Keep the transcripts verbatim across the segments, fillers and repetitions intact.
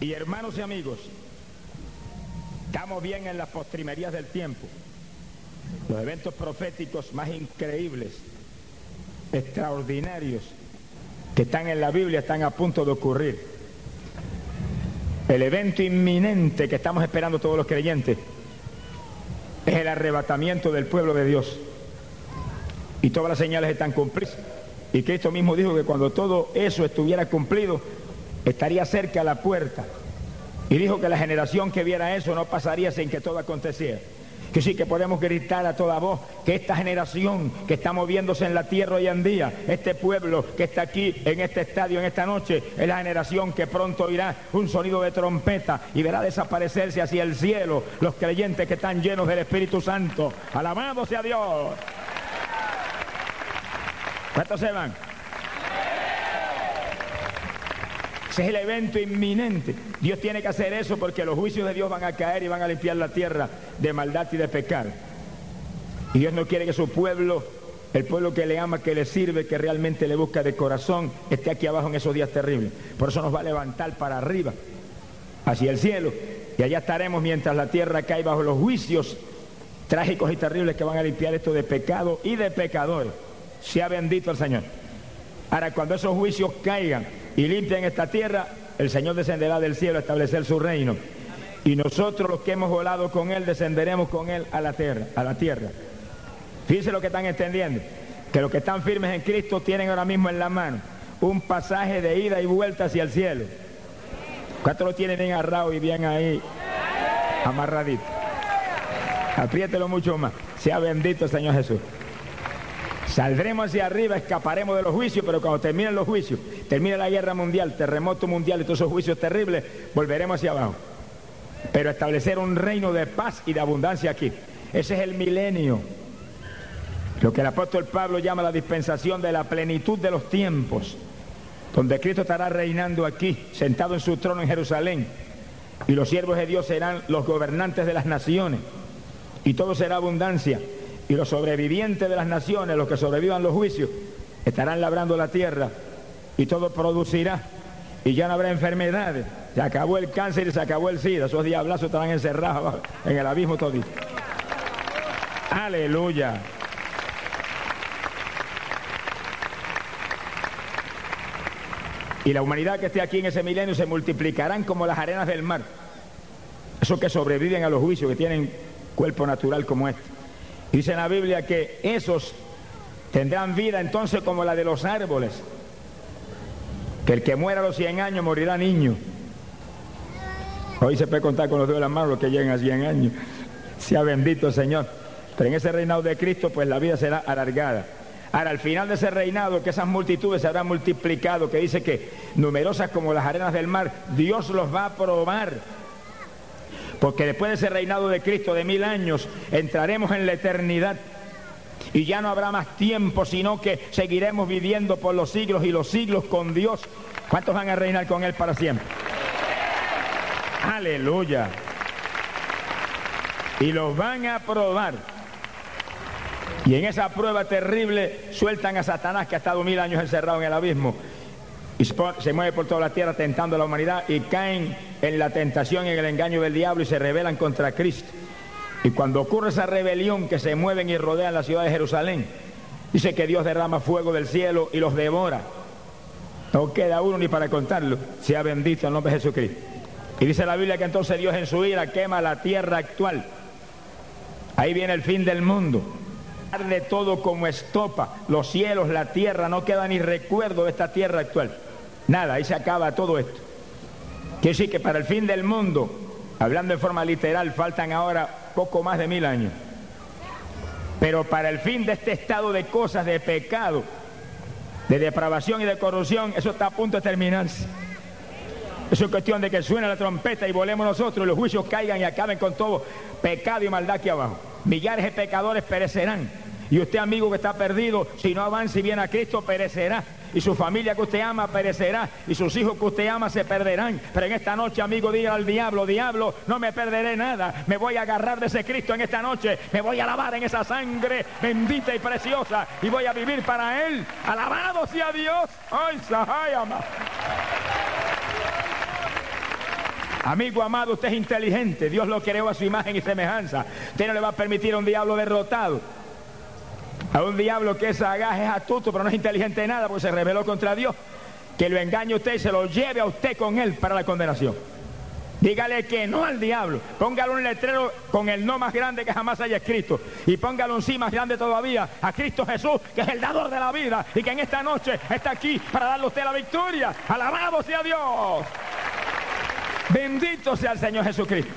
Y hermanos y amigos, estamos bien en las postrimerías del tiempo. Los eventos proféticos más increíbles, extraordinarios, que están en la Biblia están a punto de ocurrir. El evento inminente que estamos esperando todos los creyentes es el arrebatamiento del pueblo de Dios. Y todas las señales están cumplidas. Y Cristo mismo dijo que cuando todo eso estuviera cumplido, estaría cerca a la puerta. Y dijo que la generación que viera eso no pasaría sin que todo aconteciera. Que sí, que podemos gritar a toda voz que esta generación que está moviéndose en la tierra hoy en día, este pueblo que está aquí en este estadio en esta noche, es la generación que pronto oirá un sonido de trompeta y verá desaparecerse hacia el cielo los creyentes que están llenos del Espíritu Santo. ¡Alabado sea Dios! ¿Cuántos se van? Ese es el evento inminente. Dios tiene que hacer eso porque los juicios de Dios van a caer y van a limpiar la tierra de maldad y de pecado. Y Dios no quiere que su pueblo, el pueblo que le ama, que le sirve, que realmente le busca de corazón, esté aquí abajo en esos días terribles. Por eso nos va a levantar para arriba, hacia el cielo. Y allá estaremos mientras la tierra cae bajo los juicios trágicos y terribles que van a limpiar esto de pecado y de pecadores. Sea bendito el Señor. Ahora, cuando esos juicios caigan y limpian esta tierra, el Señor descenderá del cielo a establecer su reino. Y nosotros, los que hemos volado con Él, descenderemos con Él a la tierra. A la tierra. Fíjense lo que están entendiendo. Que los que están firmes en Cristo tienen ahora mismo en la mano un pasaje de ida y vuelta hacia el cielo. ¿Cuántos lo tienen bien agarrado y bien ahí amarradito? Apriételo mucho más. Sea bendito el Señor Jesús. Saldremos hacia arriba, escaparemos de los juicios, pero cuando terminen los juicios, termine la guerra mundial, terremoto mundial y todos esos juicios terribles, volveremos hacia abajo. Pero establecer un reino de paz y de abundancia aquí. Ese es el milenio. Lo que el apóstol Pablo llama la dispensación de la plenitud de los tiempos, donde Cristo estará reinando aquí, sentado en su trono en Jerusalén, y los siervos de Dios serán los gobernantes de las naciones, y todo será abundancia. Y los sobrevivientes de las naciones, los que sobrevivan los juicios, estarán labrando la tierra y todo producirá y ya no habrá enfermedades. Se acabó el cáncer y se acabó el SIDA. Esos diablazos estarán encerrados en el abismo todito. Aleluya. Y la humanidad que esté aquí en ese milenio se multiplicarán como las arenas del mar. Esos que sobreviven a los juicios, que tienen cuerpo natural como este. Dice en la Biblia que esos tendrán vida entonces como la de los árboles. Que el que muera a los cien años morirá niño. Hoy se puede contar con los dedos de las manos los que lleguen a cien años. Sea bendito el Señor. Pero en ese reinado de Cristo pues la vida será alargada. Ahora al final de ese reinado, que esas multitudes se habrán multiplicado, que dice que numerosas como las arenas del mar, Dios los va a probar. Porque después de ese reinado de Cristo de mil años, entraremos en la eternidad. Y ya no habrá más tiempo, sino que seguiremos viviendo por los siglos y los siglos con Dios. ¿Cuántos van a reinar con Él para siempre? Aleluya. Y los van a probar. Y en esa prueba terrible sueltan a Satanás, que ha estado mil años encerrado en el abismo. Y se mueve por toda la tierra tentando a la humanidad y caen en la tentación y en el engaño del diablo y se rebelan contra Cristo. Y cuando ocurre esa rebelión, que se mueven y rodean la ciudad de Jerusalén, dice que Dios derrama fuego del cielo y los devora. No queda uno ni para contarlo. Sea bendito el nombre de Jesucristo. Y dice la Biblia que entonces Dios en su ira quema la tierra actual. Ahí viene el fin del mundo. Arde todo como estopa, los cielos, la tierra, no queda ni recuerdo de esta tierra actual. Nada, ahí se acaba todo esto. Quiere decir que para el fin del mundo, hablando en forma literal, faltan ahora poco más de mil años. Pero para el fin de este estado de cosas, de pecado, de depravación y de corrupción, eso está a punto de terminarse. Eso es cuestión de que suene la trompeta y volemos nosotros, y los juicios caigan y acaben con todo pecado y maldad aquí abajo. Millares de pecadores perecerán. Y usted, amigo que está perdido, si no avanza y viene a Cristo, perecerá. Y su familia que usted ama perecerá. Y sus hijos que usted ama se perderán. Pero en esta noche, amigo, diga al diablo: diablo, no me perderé nada. Me voy a agarrar de ese Cristo en esta noche. Me voy a lavar en esa sangre bendita y preciosa. Y voy a vivir para Él. Alabado sea Dios. ¡Ay, Sahayama! Amigo amado, usted es inteligente. Dios lo creó a su imagen y semejanza. Usted no le va a permitir a un diablo derrotado. A un diablo que es sagaz, es astuto, pero no es inteligente de nada porque se rebeló contra Dios. Que lo engañe a usted y se lo lleve a usted con él para la condenación. Dígale que no al diablo. Póngale un letrero con el no más grande que jamás haya escrito. Y póngale un sí más grande todavía a Cristo Jesús, que es el dador de la vida. Y que en esta noche está aquí para darle a usted la victoria. ¡Alabado sea Dios! Bendito sea el Señor Jesucristo.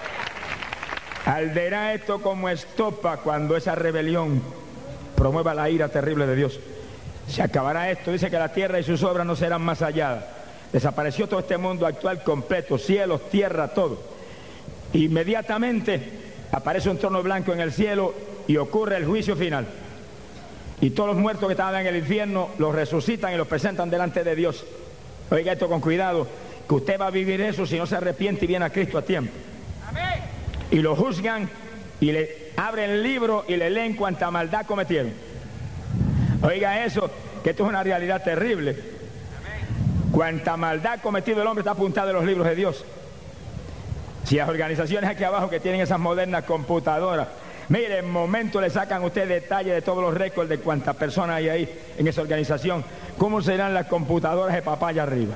Arderá esto como estopa cuando esa rebelión promueva la ira terrible de Dios. Se acabará esto. Dice que la tierra y sus obras no serán más halladas. Desapareció todo este mundo actual completo, cielos, tierra, todo. Inmediatamente aparece un trono blanco en el cielo y ocurre el juicio final. Y todos los muertos que estaban en el infierno los resucitan y los presentan delante de Dios. Oiga esto con cuidado, que usted va a vivir eso si no se arrepiente y viene a Cristo a tiempo. Amén. Y lo juzgan y le abren el libro y le leen cuánta maldad cometieron. Oiga eso, que esto es una realidad terrible. Cuánta maldad ha cometido el hombre está apuntado en los libros de Dios. Si las organizaciones aquí abajo que tienen esas modernas computadoras, mire, en momento le sacan a usted detalle de todos los récords de cuántas personas hay ahí en esa organización. ¿Cómo serán las computadoras de papá allá arriba?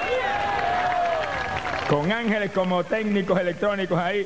Con ángeles como técnicos electrónicos ahí.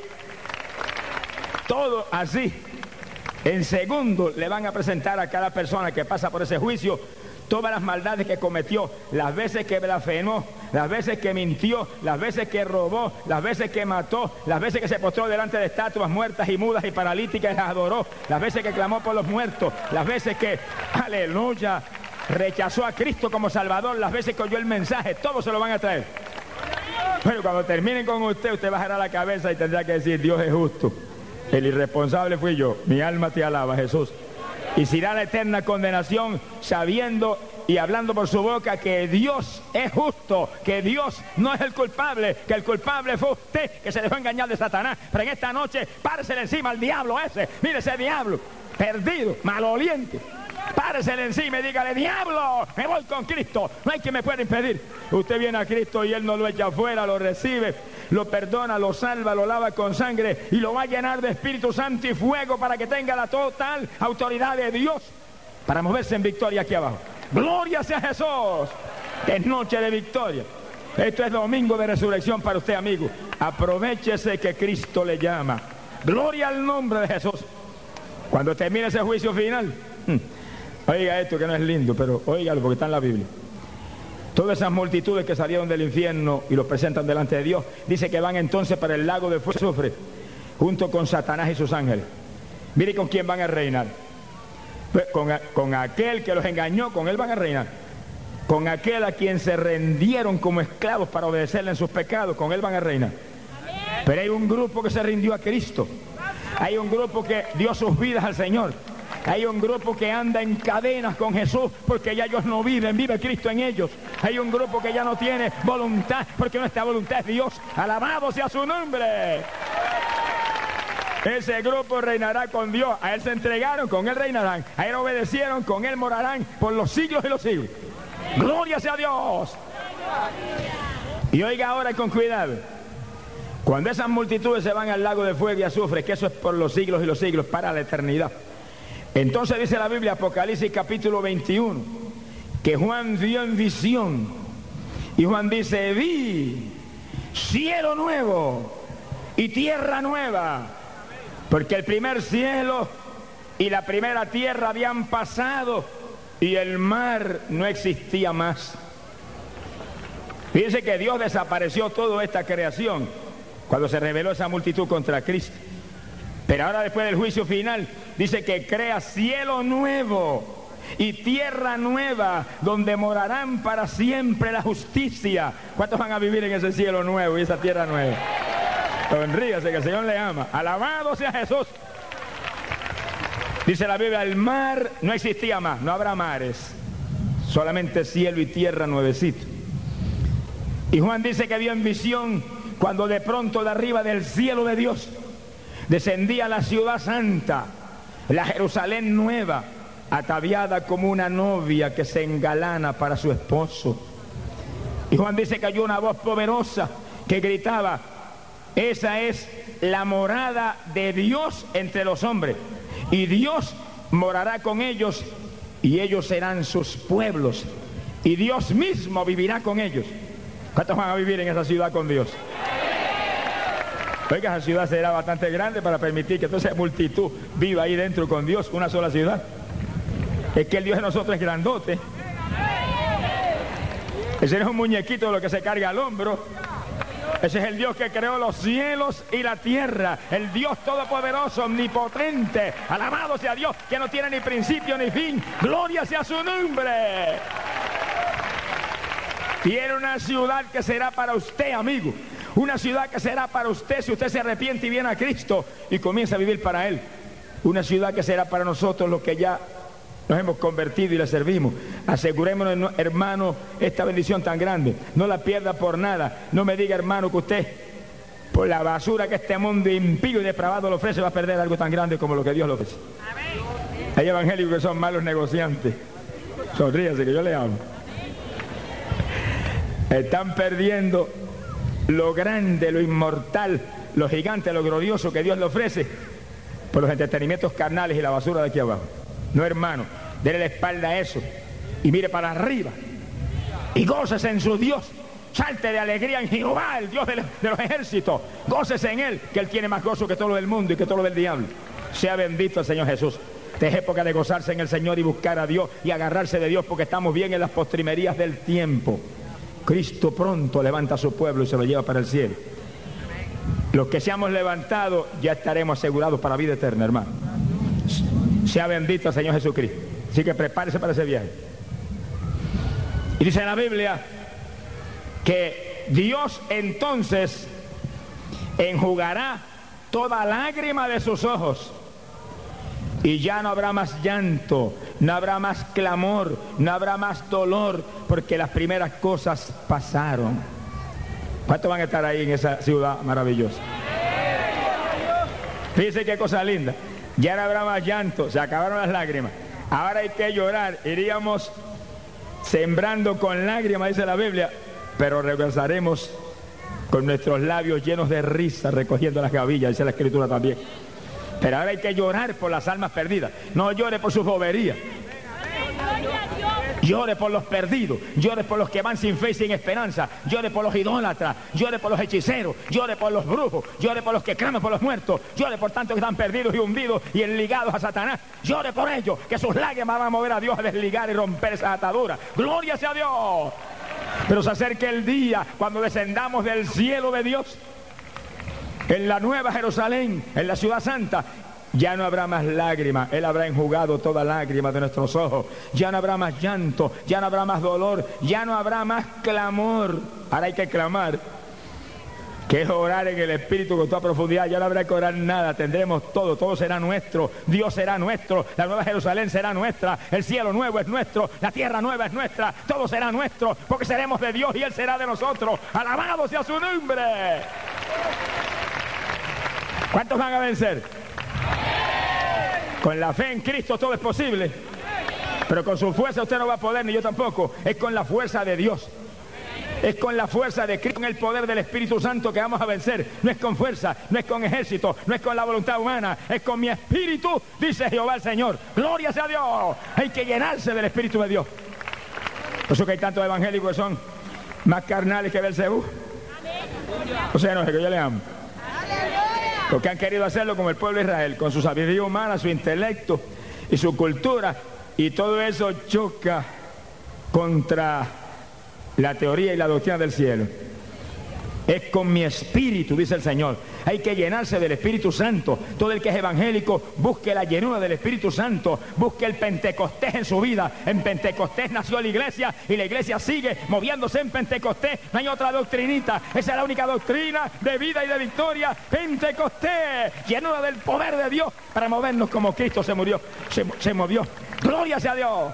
Todo así. En segundos le van a presentar a cada persona que pasa por ese juicio todas las maldades que cometió, las veces que blasfemó, las veces que mintió, las veces que robó, las veces que mató, las veces que se postró delante de estatuas muertas y mudas y paralíticas y las adoró, las veces que clamó por los muertos, las veces que, aleluya, rechazó a Cristo como Salvador, las veces que oyó el mensaje, todo se lo van a traer. Pero cuando terminen con usted, usted bajará la cabeza y tendrá que decir: Dios es justo, el irresponsable fui yo, mi alma te alaba, Jesús. Y se irá a la eterna condenación sabiendo y hablando por su boca que Dios es justo, que Dios no es el culpable, que el culpable fue usted que se dejó engañar de Satanás. Pero en esta noche, páresele encima al diablo ese. Mire ese diablo, perdido, maloliente. Páresele encima y dígale: diablo, me voy con Cristo, no hay quien me pueda impedir. Usted viene a Cristo y Él no lo echa afuera, lo recibe, lo perdona, lo salva, lo lava con sangre y lo va a llenar de Espíritu Santo y fuego para que tenga la total autoridad de Dios para moverse en victoria aquí abajo. ¡Gloria sea Jesús! Es noche de victoria. Esto es domingo de resurrección para usted, amigo. Aprovéchese que Cristo le llama. ¡Gloria al nombre de Jesús! Cuando termine ese juicio final, oiga esto que no es lindo, pero óigalo porque está en la Biblia. Todas esas multitudes que salieron del infierno y los presentan delante de Dios, dice que van entonces para el lago de fuego y azufre, junto con Satanás y sus ángeles. Mire con quién van a reinar. Con, con aquel que los engañó, con él van a reinar. Con aquel a quien se rendieron como esclavos para obedecerle en sus pecados, con él van a reinar. Pero hay un grupo que se rindió a Cristo. Hay un grupo que dio sus vidas al Señor. Hay un grupo que anda en cadenas con Jesús porque ya ellos no viven, vive Cristo en ellos. Hay un grupo que ya no tiene voluntad porque nuestra voluntad es Dios. Alabado sea su nombre. Ese grupo reinará con Dios. A Él se entregaron, con Él reinarán. A Él obedecieron, con Él morarán por los siglos y los siglos. ¡Gloria sea a Dios! Y oiga ahora con cuidado. Cuando esas multitudes se van al lago de fuego y azufre, que eso es por los siglos y los siglos, para la eternidad. Entonces dice la Biblia, Apocalipsis capítulo veintiuno, que Juan vio en visión. Y Juan dice: vi cielo nuevo y tierra nueva. Porque el primer cielo y la primera tierra habían pasado y el mar no existía más. Fíjense que Dios desapareció toda esta creación cuando se rebeló esa multitud contra Cristo. Pero ahora, después del juicio final, dice que crea cielo nuevo y tierra nueva donde morarán para siempre la justicia. ¿Cuántos van a vivir en ese cielo nuevo y esa tierra nueva? Sonríase que el Señor le ama. Alabado sea Jesús. Dice la Biblia: el mar no existía más, no habrá mares, solamente cielo y tierra nuevecito. Y Juan dice que vio en visión cuando de pronto de arriba del cielo de Dios descendía la ciudad santa, la Jerusalén nueva, ataviada como una novia que se engalana para su esposo. Y Juan dice que oyó una voz poderosa que gritaba: esa es la morada de Dios entre los hombres, y Dios morará con ellos, y ellos serán sus pueblos, y Dios mismo vivirá con ellos. ¿Cuántos van a vivir en esa ciudad con Dios? Oiga, esa ciudad será bastante grande para permitir que toda esa multitud viva ahí dentro con Dios, una sola ciudad. Es que el Dios de nosotros es grandote. Ese no es un muñequito de lo que se carga al hombro. Ese es el Dios que creó los cielos y la tierra, el Dios todopoderoso, omnipotente. Alabado sea Dios, que no tiene ni principio ni fin. Gloria sea su nombre. Tiene una ciudad que será para usted, amigo. Una ciudad que será para usted si usted se arrepiente y viene a Cristo y comienza a vivir para Él. Una ciudad que será para nosotros los que ya nos hemos convertido y le servimos. Asegurémonos, hermano, esta bendición tan grande. No la pierda por nada. No me diga, hermano, que usted, por la basura que este mundo impío y depravado le ofrece, va a perder algo tan grande como lo que Dios le ofrece. Hay evangélicos que son malos negociantes. Sonríase que yo le amo. Están perdiendo lo grande, lo inmortal, lo gigante, lo glorioso que Dios le ofrece por los entretenimientos carnales y la basura de aquí abajo. No, hermano, déle la espalda a eso y mire para arriba y gócese en su Dios. Salte de alegría en Jehová, el Dios de los, de los ejércitos. Gócese en Él, que Él tiene más gozo que todo lo del mundo y que todo lo del diablo. Sea bendito el Señor Jesús. Esta es época de gozarse en el Señor y buscar a Dios y agarrarse de Dios, porque estamos bien en las postrimerías del tiempo. Cristo pronto levanta a su pueblo y se lo lleva para el cielo. Los que seamos levantados ya estaremos asegurados para vida eterna, hermano. Sea bendito el Señor Jesucristo. Así que prepárese para ese viaje. Y dice en la Biblia que Dios entonces enjugará toda lágrima de sus ojos. Y ya no habrá más llanto, no habrá más clamor, no habrá más dolor, porque las primeras cosas pasaron. ¿Cuántos van a estar ahí en esa ciudad maravillosa? Fíjense qué cosa linda. Ya no habrá más llanto, se acabaron las lágrimas. Ahora hay que llorar. Iríamos sembrando con lágrimas, dice la Biblia, pero regresaremos con nuestros labios llenos de risa, recogiendo las gavillas, dice la Escritura también. Pero ahora hay que llorar por las almas perdidas. No llore por sus boberías. Llore por los perdidos, llore por los que van sin fe y sin esperanza, llore por los idólatras, llore por los hechiceros, llore por los brujos, llore por los que claman por los muertos, llore por tantos que están perdidos y hundidos y enligados a Satanás. Llore por ellos, que sus lágrimas van a mover a Dios a desligar y romper esa atadura. ¡Gloria sea a Dios! Pero se acerca el día cuando descendamos del cielo de Dios en la nueva Jerusalén, en la ciudad santa. Ya no habrá más lágrimas, Él habrá enjugado toda lágrima de nuestros ojos. Ya no habrá más llanto, ya no habrá más dolor, ya no habrá más clamor. Ahora hay que clamar, que es orar en el Espíritu con toda profundidad. Ya no habrá que orar nada, tendremos todo, todo será nuestro. Dios será nuestro, la nueva Jerusalén será nuestra, el cielo nuevo es nuestro, la tierra nueva es nuestra, todo será nuestro, porque seremos de Dios y Él será de nosotros. Alabado sea su nombre. ¿Cuántos van a vencer? Con la fe en Cristo todo es posible, pero con su fuerza usted no va a poder, ni yo tampoco. Es con la fuerza de Dios, es con la fuerza de Cristo, con el poder del Espíritu Santo que vamos a vencer. No es con fuerza, no es con ejército, no es con la voluntad humana, es con mi Espíritu, dice Jehová el Señor. Gloria sea a Dios. Hay que llenarse del Espíritu de Dios. Por eso que hay tantos evangélicos que son más carnales que Belcebú. O sea, no es que yo le amo, porque han querido hacerlo como el pueblo de Israel, con su sabiduría humana, su intelecto y su cultura, y todo eso choca contra la teoría y la doctrina del cielo. Es con mi espíritu, dice el Señor. Hay que llenarse del Espíritu Santo. Todo el que es evangélico, busque la llenura del Espíritu Santo, busque el Pentecostés en su vida. En Pentecostés nació la iglesia y la iglesia sigue moviéndose en Pentecostés. No hay otra doctrinita, esa es la única doctrina de vida y de victoria. Pentecostés, llenura del poder de Dios para movernos como Cristo se murió, se, se movió. Gloria sea a Dios.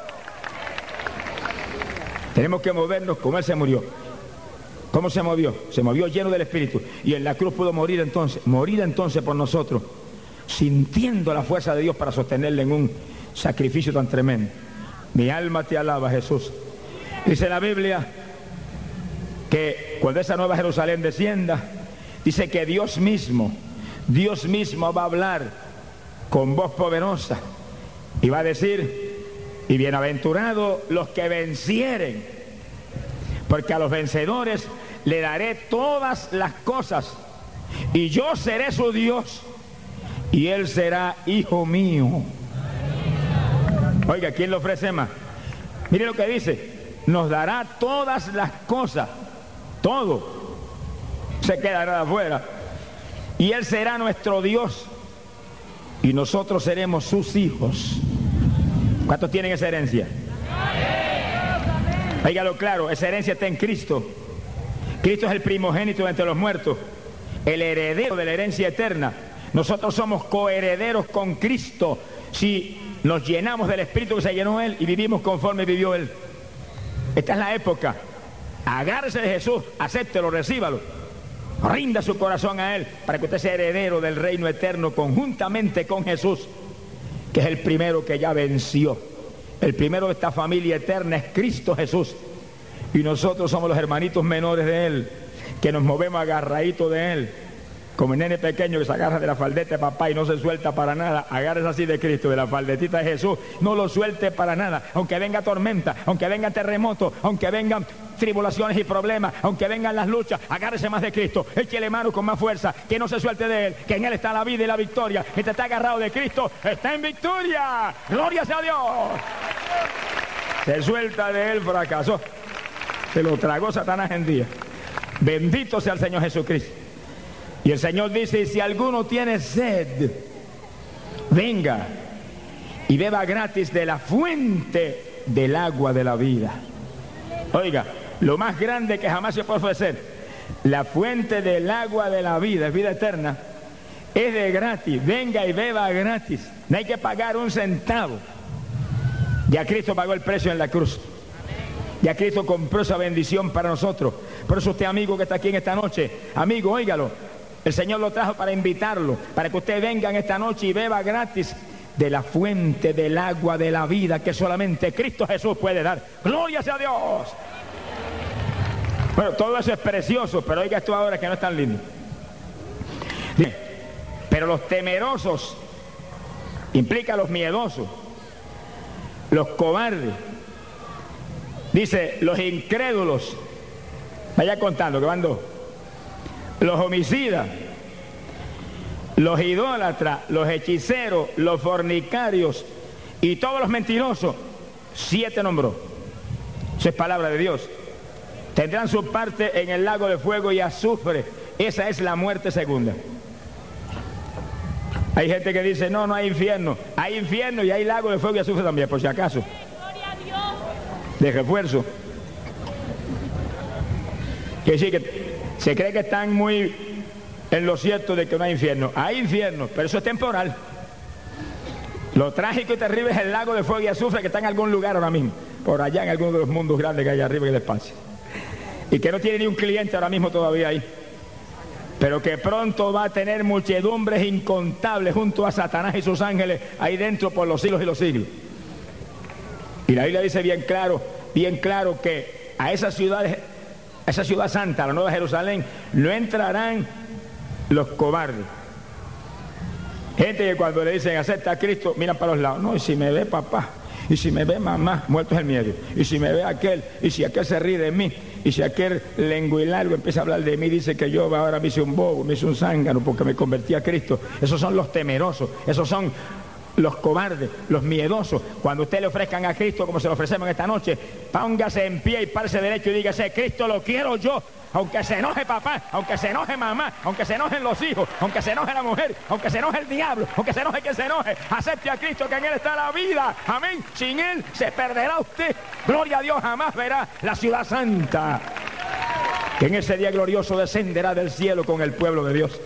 Tenemos que movernos como Él se murió. ¿Cómo se movió? Se movió lleno del Espíritu. Y en la cruz pudo morir entonces, morir entonces por nosotros, sintiendo la fuerza de Dios para sostenerle en un sacrificio tan tremendo. Mi alma te alaba, Jesús. Dice la Biblia que cuando esa nueva Jerusalén descienda, dice que Dios mismo, Dios mismo va a hablar con voz poderosa y va a decir: y bienaventurados los que vencieren, porque a los vencedores le daré todas las cosas, y yo seré su Dios, y él será hijo mío. Oiga, ¿quién le ofrece más? Mire lo que dice: nos dará todas las cosas, todo, se quedará afuera, y él será nuestro Dios, y nosotros seremos sus hijos. ¿Cuántos tienen esa herencia? Óigalo claro, esa herencia está en Cristo. Cristo es el primogénito entre los muertos, el heredero de la herencia eterna. Nosotros somos coherederos con Cristo si nos llenamos del Espíritu que se llenó Él y vivimos conforme vivió Él. Esta es la época. Agárrese de Jesús, acéptelo, recíbalo, rinda su corazón a Él para que usted sea heredero del reino eterno conjuntamente con Jesús, que es el primero que ya venció. El primero de esta familia eterna es Cristo Jesús, y nosotros somos los hermanitos menores de Él, que nos movemos agarraditos de Él, como el nene pequeño que se agarra de la faldeta de papá y no se suelta para nada. Agárrese así de Cristo, de la faldetita de Jesús, no lo suelte para nada, aunque venga tormenta, aunque venga terremoto, aunque vengan tribulaciones y problemas, aunque vengan las luchas, agárrese más de Cristo, échele mano con más fuerza, que no se suelte de Él, que en Él está la vida y la victoria. Que te está agarrado de Cristo, está en victoria, gloria sea a Dios. Se suelta de Él, fracasó, se lo tragó Satanás en día. Bendito sea el Señor Jesucristo. Y el Señor dice: y si alguno tiene sed, venga y beba gratis de la fuente del agua de la vida. Oiga, lo más grande que jamás se puede ofrecer, la fuente del agua de la vida, es vida eterna, es de gratis. Venga y beba gratis, no hay que pagar un centavo. Ya Cristo pagó el precio en la cruz, ya Cristo compró esa bendición para nosotros. Por eso usted, amigo que está aquí en esta noche, amigo, óigalo, el Señor lo trajo para invitarlo, para que usted venga en esta noche y beba gratis de la fuente del agua de la vida que solamente Cristo Jesús puede dar. ¡Gloria sea a Dios! Bueno, todo eso es precioso, pero oiga esto ahora que no es tan lindo. Dice: pero los temerosos, implica los miedosos, los cobardes, dice los incrédulos, vaya contando que van dos, los homicidas, los idólatras, los hechiceros, los fornicarios y todos los mentirosos, siete nombró. Eso es palabra de Dios. Tendrán su parte en el lago de fuego y azufre. Esa es la muerte segunda. Hay gente que dice: no, no hay infierno. Hay infierno y hay lago de fuego y azufre también, por si acaso, de refuerzo. Quiere decir que se cree que están muy en lo cierto de que no hay infierno. Hay infierno, pero eso es temporal. Lo trágico y terrible es el lago de fuego y azufre que está en algún lugar ahora mismo, por allá en alguno de los mundos grandes que hay arriba y el espacio, y que no tiene ni un cliente ahora mismo todavía ahí, pero que pronto va a tener muchedumbres incontables junto a Satanás y sus ángeles ahí dentro por los siglos y los siglos. Y la Biblia dice bien claro, bien claro que a esas ciudades, a esa ciudad santa, la Nueva Jerusalén, no entrarán los cobardes. Gente que cuando le dicen acepta a Cristo, miran para los lados. No, y si me ve papá, y si me ve mamá, muerto es el miedo. Y si me ve aquel, y si aquel se ríe de mí, y si aquel lenguilargo empieza a hablar de mí, dice que yo ahora me hice un bobo, me hice un zángano porque me convertí a Cristo. Esos son los temerosos, esos son los cobardes, los miedosos. Cuando usted le ofrezcan a Cristo como se lo ofrecemos esta noche, póngase en pie y párese derecho y dígase: Cristo lo quiero yo. Aunque se enoje papá, aunque se enoje mamá, aunque se enojen los hijos, aunque se enoje la mujer, aunque se enoje el diablo, aunque se enoje quien se enoje, acepte a Cristo, que en Él está la vida. Amén. Sin Él se perderá usted. Gloria a Dios, jamás verá la ciudad santa, que en ese día glorioso descenderá del cielo con el pueblo de Dios.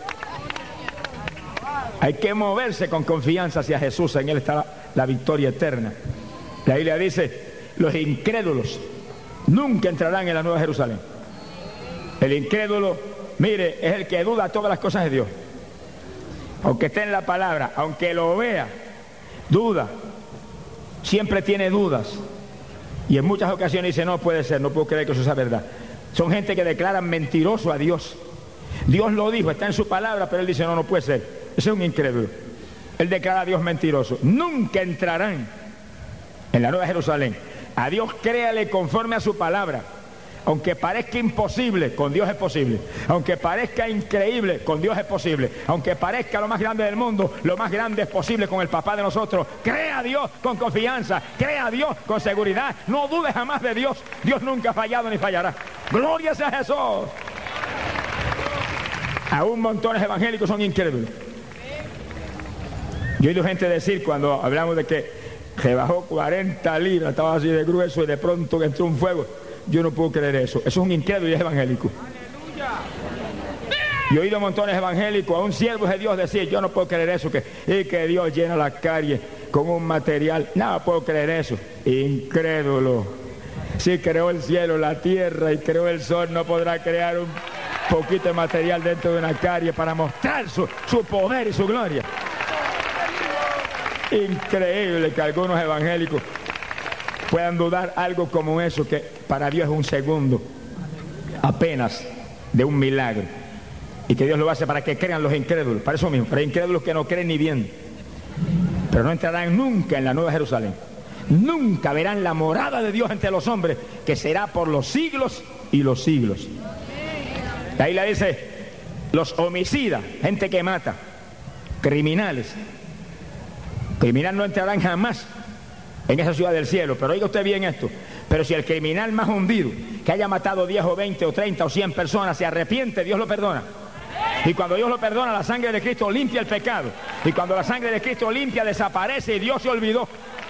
Hay que moverse con confianza hacia Jesús, en Él está la, la victoria eterna. La Biblia dice: los incrédulos nunca entrarán en la Nueva Jerusalén. El incrédulo, mire, es el que duda todas las cosas de Dios. Aunque esté en la palabra, aunque lo vea, duda. Siempre tiene dudas. Y en muchas ocasiones dice: no puede ser, no puedo creer que eso sea verdad. Son gente que declaran mentiroso a Dios. Dios lo dijo, está en su palabra, pero él dice, no, no puede ser. Ese es un incrédulo. Él declara a Dios mentiroso. Nunca entrarán en la Nueva Jerusalén. A Dios créale conforme a su palabra. Aunque parezca imposible, con Dios es posible. Aunque parezca increíble, con Dios es posible. Aunque parezca lo más grande del mundo, lo más grande es posible con el papá de nosotros. Crea a Dios con confianza, crea a Dios con seguridad. No dudes jamás de Dios. Dios nunca ha fallado ni fallará. Gloria sea a Jesús. Aún montones evangélicos son incrédulos. Yo he oído gente decir cuando hablamos de que se bajó cuarenta libras, estaba así de grueso y de pronto que entró un fuego. Yo no puedo creer eso. Eso es un incrédulo y es evangélico. Yo he oído montones evangélicos, a un siervo de Dios decir, yo no puedo creer eso, que, y que Dios llena la calle con un material. No puedo creer eso. Incrédulo. Si creó el cielo, la tierra y creó el sol, no podrá crear un poquito de material dentro de una calle para mostrar su, su poder y su gloria. Increíble que algunos evangélicos puedan dudar algo como eso, que para Dios es un segundo apenas de un milagro, y que Dios lo hace para que crean los incrédulos, para eso mismo, para incrédulos que no creen ni bien, pero no entrarán nunca en la Nueva Jerusalén, nunca verán la morada de Dios entre los hombres, que será por los siglos y los siglos. Ahí le dice, los homicidas, gente que mata, criminales, criminal no entrarán jamás en esa ciudad del cielo. Pero oiga usted bien esto, pero si el criminal más hundido, que haya matado diez o veinte o treinta o cien personas, se arrepiente, Dios lo perdona. Y cuando Dios lo perdona, la sangre de Cristo limpia el pecado. Y cuando la sangre de Cristo limpia, desaparece y Dios se olvidó.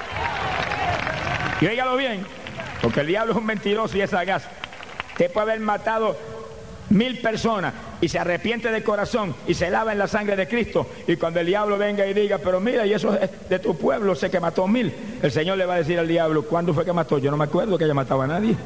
Y óigalo bien, porque el diablo es un mentiroso y es sagaz. Usted puede haber matado mil personas y se arrepiente de corazón y se lava en la sangre de Cristo, y cuando el diablo venga y diga, pero mira, y eso es de tu pueblo, sé que mató mil, el Señor le va a decir al diablo, ¿cuándo fue que mató? Yo no me acuerdo que haya matado a nadie.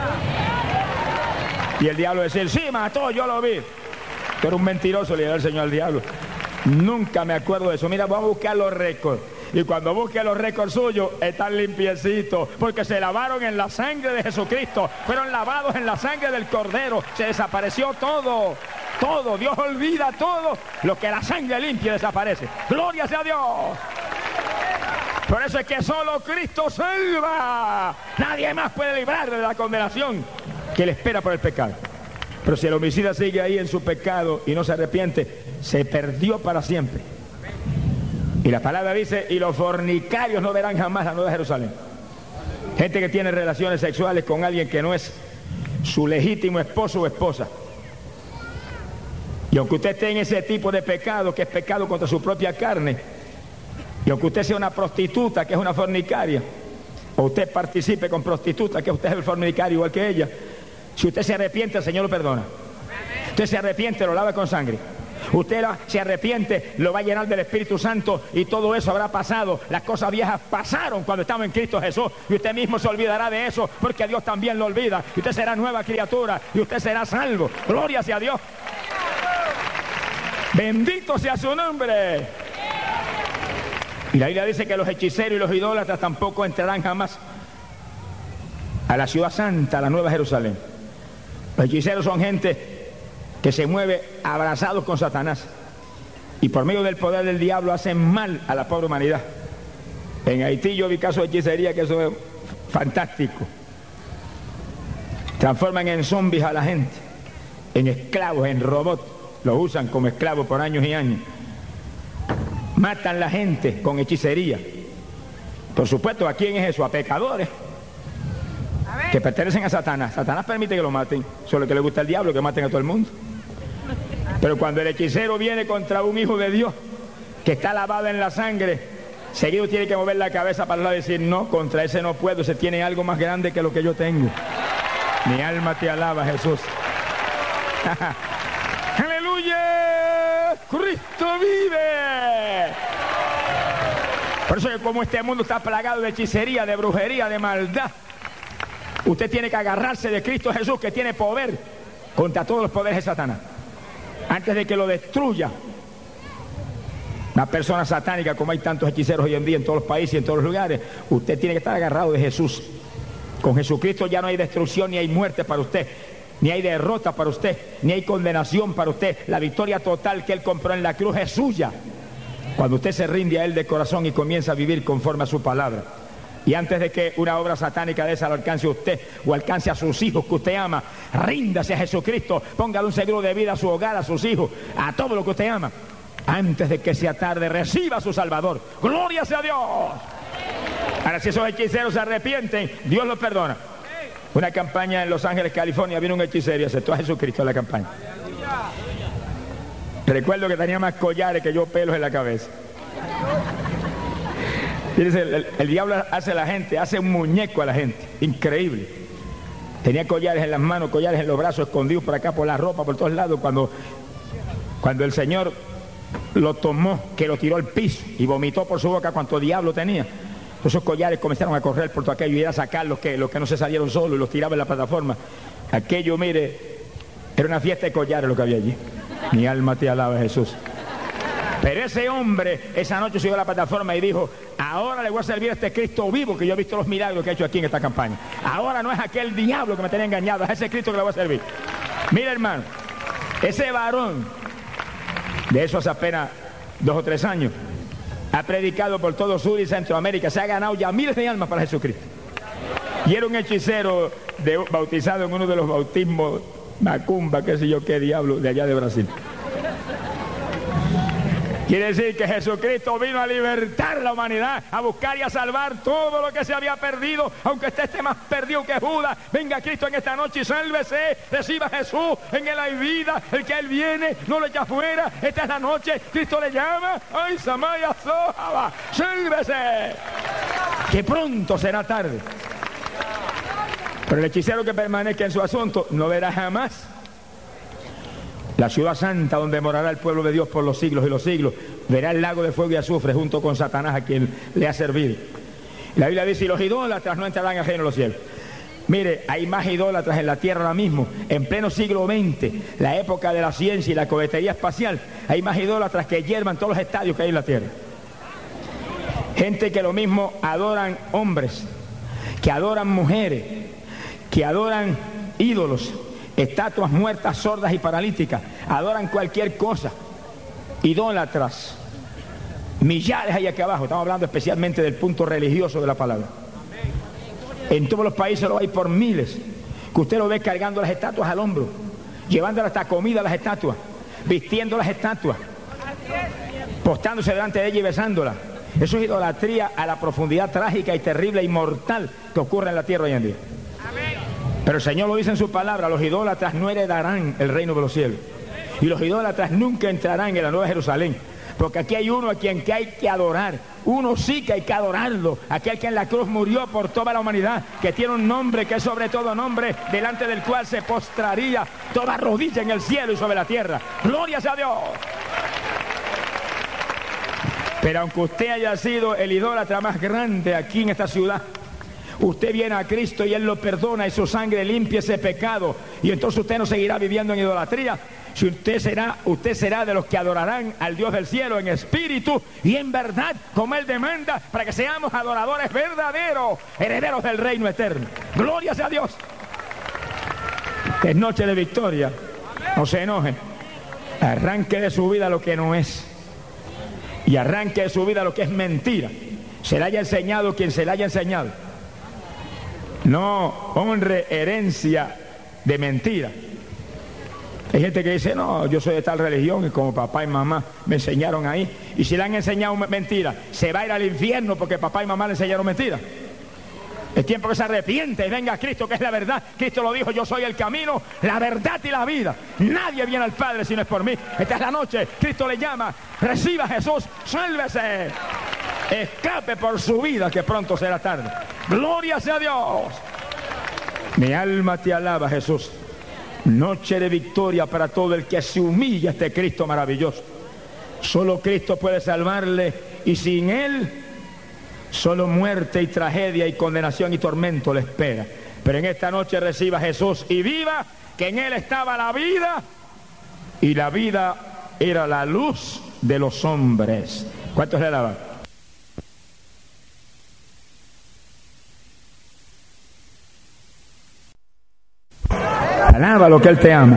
Y el diablo va a decir, sí, mató, yo lo vi. Tú eres un mentiroso, le dirá el Señor al diablo. Nunca me acuerdo de eso. Mira, vamos a buscar los récords. Y cuando busque los récords suyos, están limpiecitos, porque se lavaron en la sangre de Jesucristo, fueron lavados en la sangre del Cordero, se desapareció todo, todo, Dios olvida todo, lo que la sangre limpia desaparece. ¡Gloria sea a Dios! Por eso es que solo Cristo salva, nadie más puede librarle de la condenación que le espera por el pecado. Pero si el homicida sigue ahí en su pecado y no se arrepiente, se perdió para siempre. Y la palabra dice, y los fornicarios no verán jamás la Nueva Jerusalén. Gente que tiene relaciones sexuales con alguien que no es su legítimo esposo o esposa. Y aunque usted esté en ese tipo de pecado, que es pecado contra su propia carne, y aunque usted sea una prostituta, que es una fornicaria, o usted participe con prostitutas, que usted es el fornicario igual que ella, si usted se arrepiente, el Señor lo perdona. Usted se arrepiente, lo lava con sangre. Usted se arrepiente, lo va a llenar del Espíritu Santo y todo eso habrá pasado. Las cosas viejas pasaron cuando estamos en Cristo Jesús, y usted mismo se olvidará de eso, porque Dios también lo olvida. Y usted será nueva criatura y usted será salvo. Gloria sea a Dios. Bendito sea su nombre. Y la Biblia dice que los hechiceros y los idólatras tampoco entrarán jamás a la ciudad santa, a la Nueva Jerusalén. Los hechiceros son gente que se mueve abrazados con Satanás, y por medio del poder del diablo hacen mal a la pobre humanidad. En Haití yo vi casos de hechicería que eso es fantástico. Transforman en zombies a la gente, en esclavos, en robots, los usan como esclavos por años y años. Matan a la gente con hechicería. Por supuesto, ¿a quién es eso? A pecadores que pertenecen a Satanás. Satanás permite que lo maten, solo que le gusta al diablo que maten a todo el mundo. Pero cuando el hechicero viene contra un hijo de Dios que está lavado en la sangre, seguido tiene que mover la cabeza para decir, no, contra ese no puedo, ese tiene algo más grande que lo que yo tengo. Mi alma te alaba, Jesús. ¡Aleluya! ¡Cristo vive! Por eso que como este mundo está plagado de hechicería, de brujería, de maldad, usted tiene que agarrarse de Cristo Jesús, que tiene poder contra todos los poderes de Satanás. Antes de que lo destruya una persona satánica, como hay tantos hechiceros hoy en día en todos los países y en todos los lugares, usted tiene que estar agarrado de Jesús. Con Jesucristo ya no hay destrucción ni hay muerte para usted. ni hay derrota para usted, ni hay condenación para usted. La victoria total que Él compró en la cruz es suya. Cuando usted se rinde a Él de corazón y comienza a vivir conforme a su palabra. Y antes de que una obra satánica de esa lo alcance a usted o alcance a sus hijos que usted ama, ríndase a Jesucristo, póngale un seguro de vida a su hogar, a sus hijos, a todo lo que usted ama. Antes de que sea tarde, reciba a su Salvador. ¡Gloria sea a Dios! Ahora, si esos hechiceros se arrepienten, Dios los perdona. Una campaña en Los Ángeles, California, vino un hechicero y aceptó a Jesucristo en la campaña. Recuerdo que tenía más collares que yo pelos en la cabeza. Fíjense, el, el, el diablo hace a la gente, hace un muñeco a la gente, increíble. Tenía collares en las manos, collares en los brazos, escondidos por acá, por la ropa, por todos lados. Cuando, cuando el Señor lo tomó, que lo tiró al piso y vomitó por su boca cuanto diablo tenía, esos collares comenzaron a correr por todo aquello y era a sacar los que, los que no se salieron solos y los tiraba en la plataforma. Aquello, mire, era una fiesta de collares lo que había allí. Mi alma te alaba, Jesús. Pero ese hombre esa noche subió a la plataforma y dijo: ahora le voy a servir a este Cristo vivo, que yo he visto los milagros que ha hecho aquí en esta campaña. Ahora no es aquel diablo que me tenía engañado, es ese Cristo que le voy a servir. Mira, hermano, ese varón, de eso hace apenas dos o tres años, ha predicado por todo Sur y Centroamérica, se ha ganado ya miles de almas para Jesucristo. Y era un hechicero de, bautizado en uno de los bautismos macumba, qué sé yo qué diablo, de allá de Brasil. Quiere decir que Jesucristo vino a libertar la humanidad, a buscar y a salvar todo lo que se había perdido, aunque usted esté más perdido que Judas. Venga Cristo en esta noche y sálvese, reciba a Jesús, en Él hay vida, el que Él viene, no lo echa fuera. Esta es la noche, Cristo le llama, ¡ay, Samaya Zohaba! ¡Sálvese! Que pronto será tarde. Pero el hechicero que permanezca en su asunto no verá jamás la ciudad santa donde morará el pueblo de Dios por los siglos y los siglos. Verá el lago de fuego y azufre junto con Satanás, a quien le ha servido. La Biblia dice: y los idólatras no entrarán ajenos a los cielos. Mire, hay más idólatras en la tierra ahora mismo, en pleno siglo veinte, la época de la ciencia y la cohetería espacial. Hay más idólatras que hiervan todos los estadios que hay en la tierra. Gente que lo mismo adoran hombres, que adoran mujeres, que adoran ídolos, estatuas muertas, sordas y paralíticas, adoran cualquier cosa, idólatras, millares hay aquí abajo. Estamos hablando especialmente del punto religioso de la palabra. En todos los países lo hay por miles, que usted lo ve cargando las estatuas al hombro, llevándole hasta comida a las estatuas, vistiendo las estatuas, postándose delante de ella y besándolas. Eso es idolatría a la profundidad trágica y terrible y mortal que ocurre en la tierra hoy en día. Pero el Señor lo dice en su palabra: los idólatras no heredarán el reino de los cielos. Y los idólatras nunca entrarán en la Nueva Jerusalén. Porque aquí hay uno a quien que hay que adorar. Uno sí que hay que adorarlo. Aquel que en la cruz murió por toda la humanidad. Que tiene un nombre que es sobre todo nombre, delante del cual se postraría toda rodilla en el cielo y sobre la tierra. ¡Gloria sea a Dios! Pero aunque usted haya sido el idólatra más grande aquí en esta ciudad, usted viene a Cristo y Él lo perdona y su sangre limpia ese pecado. Y entonces usted no seguirá viviendo en idolatría. Si usted será, usted será de los que adorarán al Dios del cielo en espíritu y en verdad, como Él demanda, para que seamos adoradores verdaderos, herederos del reino eterno. ¡Gloria sea a Dios! Es noche de victoria. No se enoje. Arranque de su vida lo que no es. Y arranque de su vida lo que es mentira. Se le haya enseñado quien se le haya enseñado. No honre herencia de mentira. Hay gente que dice: no, yo soy de tal religión y como papá y mamá me enseñaron ahí. Y si le han enseñado mentira, se va a ir al infierno porque papá y mamá le enseñaron mentira. Es tiempo que se arrepiente y venga a Cristo, que es la verdad. Cristo lo dijo: yo soy el camino, la verdad y la vida. Nadie viene al Padre si no es por mí. Esta es la noche, Cristo le llama: reciba a Jesús, sálvese, escape por su vida, que pronto será tarde. ¡Gloria sea a Dios! Mi alma te alaba, Jesús. Noche de victoria para todo el que se humilla a este Cristo maravilloso. Solo Cristo puede salvarle, y sin Él solo muerte y tragedia y condenación y tormento le espera. Pero en esta noche reciba a Jesús y viva, que en Él estaba la vida, y la vida era la luz de los hombres. ¿Cuántos le alaban? Alaba lo que Él te ama.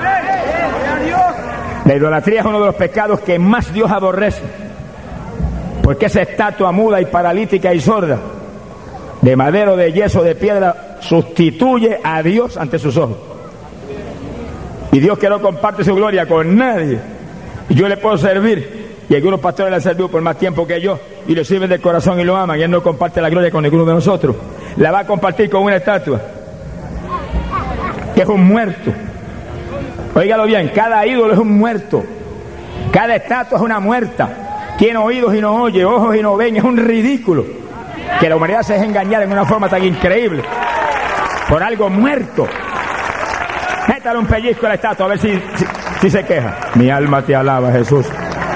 La idolatría es uno de los pecados que más Dios aborrece, porque esa estatua muda y paralítica y sorda, de madera, de yeso, de piedra, sustituye a Dios ante sus ojos. Y Dios, que no comparte su gloria con nadie, y yo le puedo servir, y algunos pastores le han servido por más tiempo que yo, y le sirven de corazón y lo aman, y Él no comparte la gloria con ninguno de nosotros. La va a compartir con una estatua que es un muerto. Óigalo bien, cada ídolo es un muerto, cada estatua es una muerta. Tiene oídos y no oye, ojos y no ven. Es un ridículo que la humanidad se deje engañar en una forma tan increíble por algo muerto. Métale un pellizco a la estatua a ver si, si, si se queja. Mi alma te alaba, Jesús.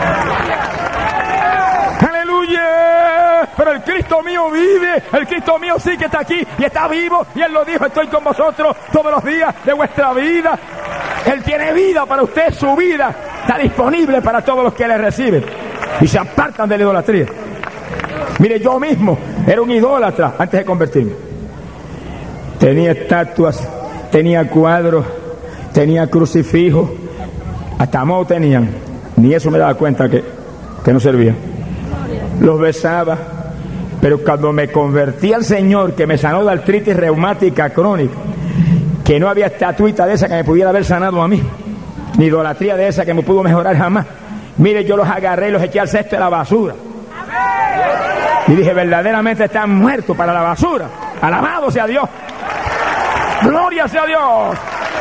¡Aleluya! Pero el Cristo mío vive, el Cristo mío sí que está aquí y está vivo, y Él lo dijo: estoy con vosotros todos los días de vuestra vida. Él tiene vida para usted, su vida está disponible para todos los que le reciben y se apartan de la idolatría. Mire, yo mismo era un idólatra antes de convertirme. Tenía estatuas, tenía cuadros, tenía crucifijos, hasta moho tenían. Ni eso me daba cuenta que, que no servía. Los besaba, pero cuando me convertí al Señor, que me sanó de artritis reumática crónica, que no había estatuita de esa que me pudiera haber sanado a mí, ni idolatría de esa que me pudo mejorar jamás. Mire, yo los agarré y los eché al cesto de la basura. Y dije: verdaderamente están muertos para la basura. Alabado sea Dios. Gloria sea Dios.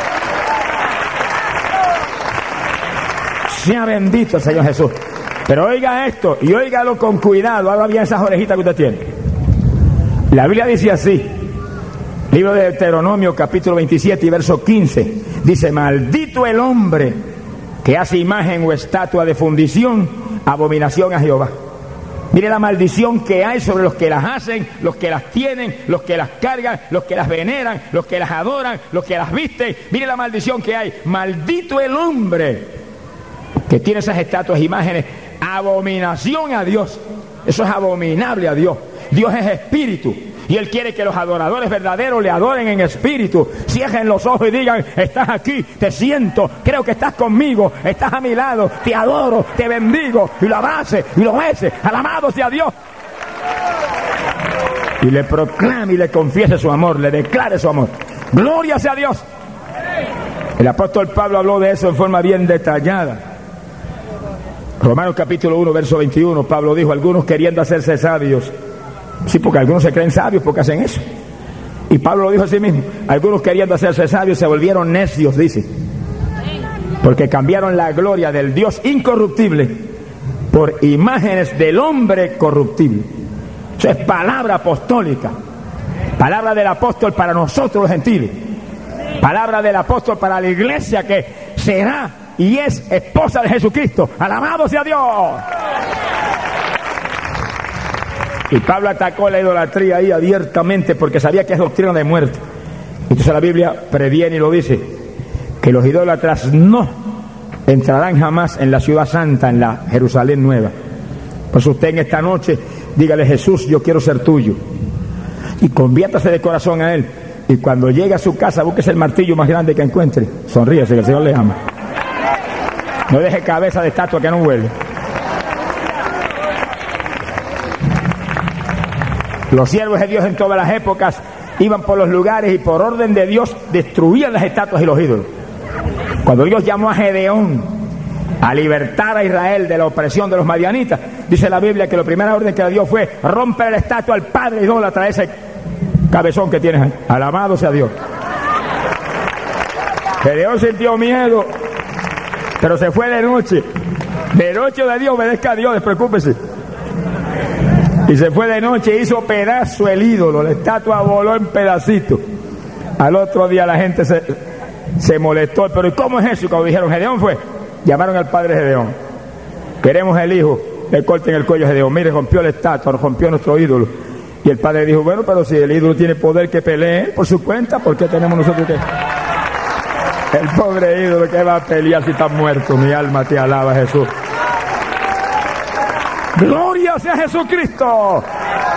Sea bendito el Señor Jesús. Pero oiga esto, y óigalo con cuidado. Haga bien esas orejitas que usted tiene. La Biblia dice así, libro de Deuteronomio, capítulo veintisiete y verso quince, dice: maldito el hombre que hace imagen o estatua de fundición, abominación a Jehová. Mire la maldición que hay sobre los que las hacen, los que las tienen, los que las cargan, los que las veneran, los que las adoran, los que las visten. Mire la maldición que hay. Maldito el hombre que tiene esas estatuas, imágenes, abominación a Dios. Eso es abominable a Dios. Dios es espíritu y Él quiere que los adoradores verdaderos le adoren en espíritu. Cierren los ojos y digan: estás aquí, te siento, creo que estás conmigo, estás a mi lado, te adoro, te bendigo, y lo abrace y lo bese. Alabado sea Dios. Y le proclame y le confiese su amor, le declare su amor. Gloria sea Dios. El apóstol Pablo habló de eso en forma bien detallada. Romanos capítulo uno, verso veintiuno, Pablo dijo: algunos queriendo hacerse sabios. Sí, porque algunos se creen sabios porque hacen eso. Y Pablo lo dijo a sí mismo: algunos queriendo hacerse sabios se volvieron necios, dice, porque cambiaron la gloria del Dios incorruptible por imágenes del hombre corruptible. Eso es palabra apostólica, palabra del apóstol para nosotros los gentiles, palabra del apóstol para la iglesia que será y es esposa de Jesucristo. Alabado sea Dios. Y Pablo atacó la idolatría ahí abiertamente porque sabía que es doctrina de muerte. Entonces la Biblia previene y lo dice, que los idólatras no entrarán jamás en la ciudad santa, en la Jerusalén nueva. Pues usted en esta noche dígale: Jesús, yo quiero ser tuyo, y conviértase de corazón a Él. Y cuando llegue a su casa, búsquese el martillo más grande que encuentre, sonríese, que el Señor le ama. No deje cabeza de estatua que no huele. Los siervos de Dios en todas las épocas iban por los lugares y por orden de Dios destruían las estatuas y los ídolos. Cuando Dios llamó a Gedeón a libertar a Israel de la opresión de los madianitas, dice la Biblia que la primera orden que le dio fue: romper la estatua al padre idólatra, ese cabezón que tienes ahí. Alabado sea Dios. Gedeón sintió miedo, pero se fue de noche. De noche de Dios, obedezca a Dios, despreocúpese. Y se fue de noche, hizo pedazo el ídolo, la estatua voló en pedacitos. Al otro día la gente se, se molestó: pero ¿y cómo es eso? Y cuando dijeron Gedeón fue, llamaron al padre Gedeón: queremos el hijo, le corten el cuello a Gedeón. Mire, rompió la estatua, rompió nuestro ídolo. Y el padre dijo: bueno, pero si el ídolo tiene poder, que pelee por su cuenta, ¿por qué tenemos nosotros que...? El pobre ídolo, que va a pelear si está muerto. Mi alma te alaba, Jesús. ¡Gloria sea Jesucristo!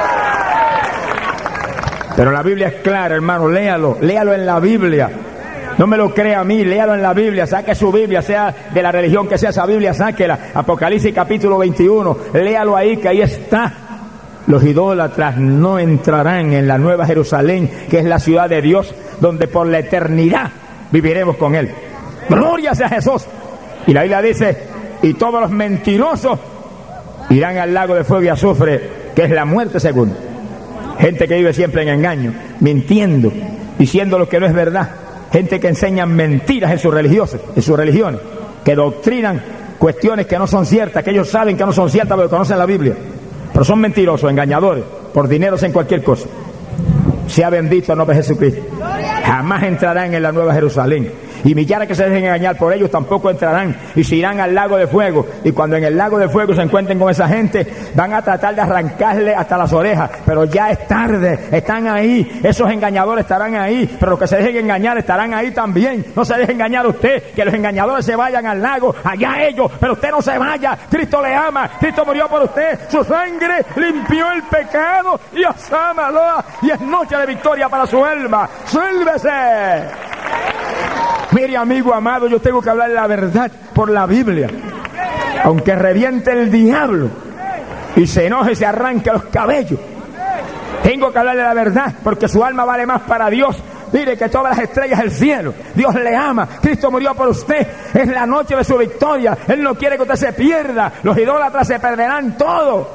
Pero la Biblia es clara, hermano, léalo, léalo en la Biblia. No me lo crea a mí, léalo en la Biblia, saque su Biblia, sea de la religión que sea esa Biblia, sáquela. Apocalipsis capítulo veintiuno, léalo ahí, que ahí está. Los idólatras no entrarán en la Nueva Jerusalén, que es la ciudad de Dios, donde por la eternidad viviremos con Él. Gloria sea Jesús. Y la Biblia dice, y todos los mentirosos irán al lago de fuego y azufre, que es la muerte segunda. Gente que vive siempre en engaño, mintiendo, diciendo lo que no es verdad. Gente que enseña mentiras en sus religiones, en sus religiones, que doctrinan cuestiones que no son ciertas, que ellos saben que no son ciertas porque conocen la Biblia. Pero son mentirosos, engañadores, por dinero en cualquier cosa. Sea bendito el nombre de Jesucristo. Jamás entrarán en la Nueva Jerusalén. Y millares que se dejen engañar por ellos tampoco entrarán, y se irán al lago de fuego. Y cuando en el lago de fuego se encuentren con esa gente, van a tratar de arrancarle hasta las orejas, pero ya es tarde. Están ahí, esos engañadores estarán ahí, pero los que se dejen engañar estarán ahí también. No se deje engañar usted, que los engañadores se vayan al lago, allá ellos, pero usted no se vaya. Cristo le ama, Cristo murió por usted, su sangre limpió el pecado y os ama, y es noche de victoria para su alma. ¡Sálvese! Mire, amigo amado, yo tengo que hablar la verdad por la Biblia. Aunque reviente el diablo y se enoje y se arranque los cabellos, tengo que hablarle la verdad, porque su alma vale más para Dios. Mire que todas las estrellas del cielo, Dios le ama, Cristo murió por usted, es la noche de su victoria. Él no quiere que usted se pierda. Los idólatras se perderán todo,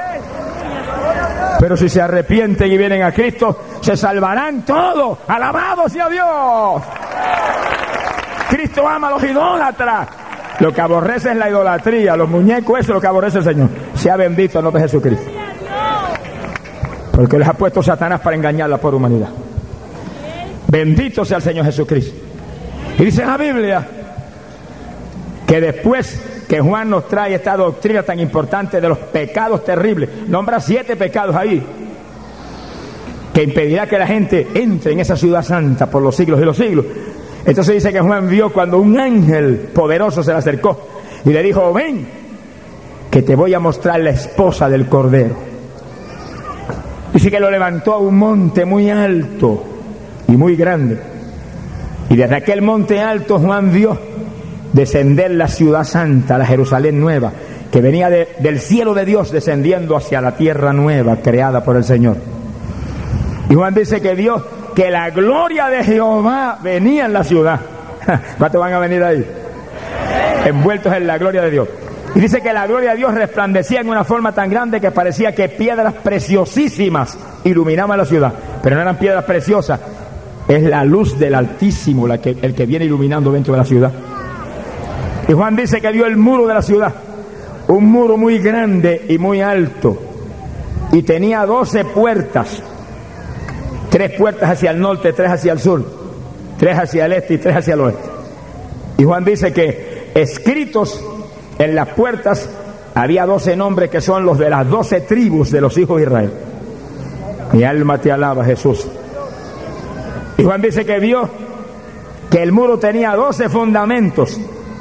pero si se arrepienten y vienen a Cristo, se salvarán todos. ¡Alabado sea Dios! Cristo ama a los idólatras. Lo que aborrece es la idolatría, los muñecos, eso es lo que aborrece el Señor. Sea bendito el nombre de Jesucristo, porque les ha puesto Satanás para engañar a la pobre humanidad. Bendito sea el Señor Jesucristo. Y dice la Biblia que después que Juan nos trae esta doctrina tan importante de los pecados terribles, nombra siete pecados ahí, que impedirá que la gente entre en esa ciudad santa por los siglos de los siglos. Entonces dice que Juan vio cuando un ángel poderoso se le acercó y le dijo: ven, que te voy a mostrar la esposa del Cordero. Dice que lo levantó a un monte muy alto y muy grande, y desde aquel monte alto Juan vio descender la ciudad santa, la Jerusalén nueva, que venía de, del cielo de Dios descendiendo hacia la tierra nueva creada por el Señor. Y Juan dice que vio que la gloria de Jehová venía en la ciudad. ¿Cuántos van a venir ahí? Envueltos en la gloria de Dios. Y dice que la gloria de Dios resplandecía en una forma tan grande que parecía que piedras preciosísimas iluminaban la ciudad. Pero no eran piedras preciosas, es la luz del Altísimo la que, el que viene iluminando dentro de la ciudad. Y Juan dice que vio el muro de la ciudad, un muro muy grande y muy alto, y tenía doce puertas. Tres puertas hacia el norte, tres hacia el sur, tres hacia el este y tres hacia el oeste. Y Juan dice que escritos en las puertas había doce nombres que son los de las doce tribus de los hijos de Israel. Mi alma te alaba, Jesús. Y Juan dice que vio que el muro tenía doce fundamentos,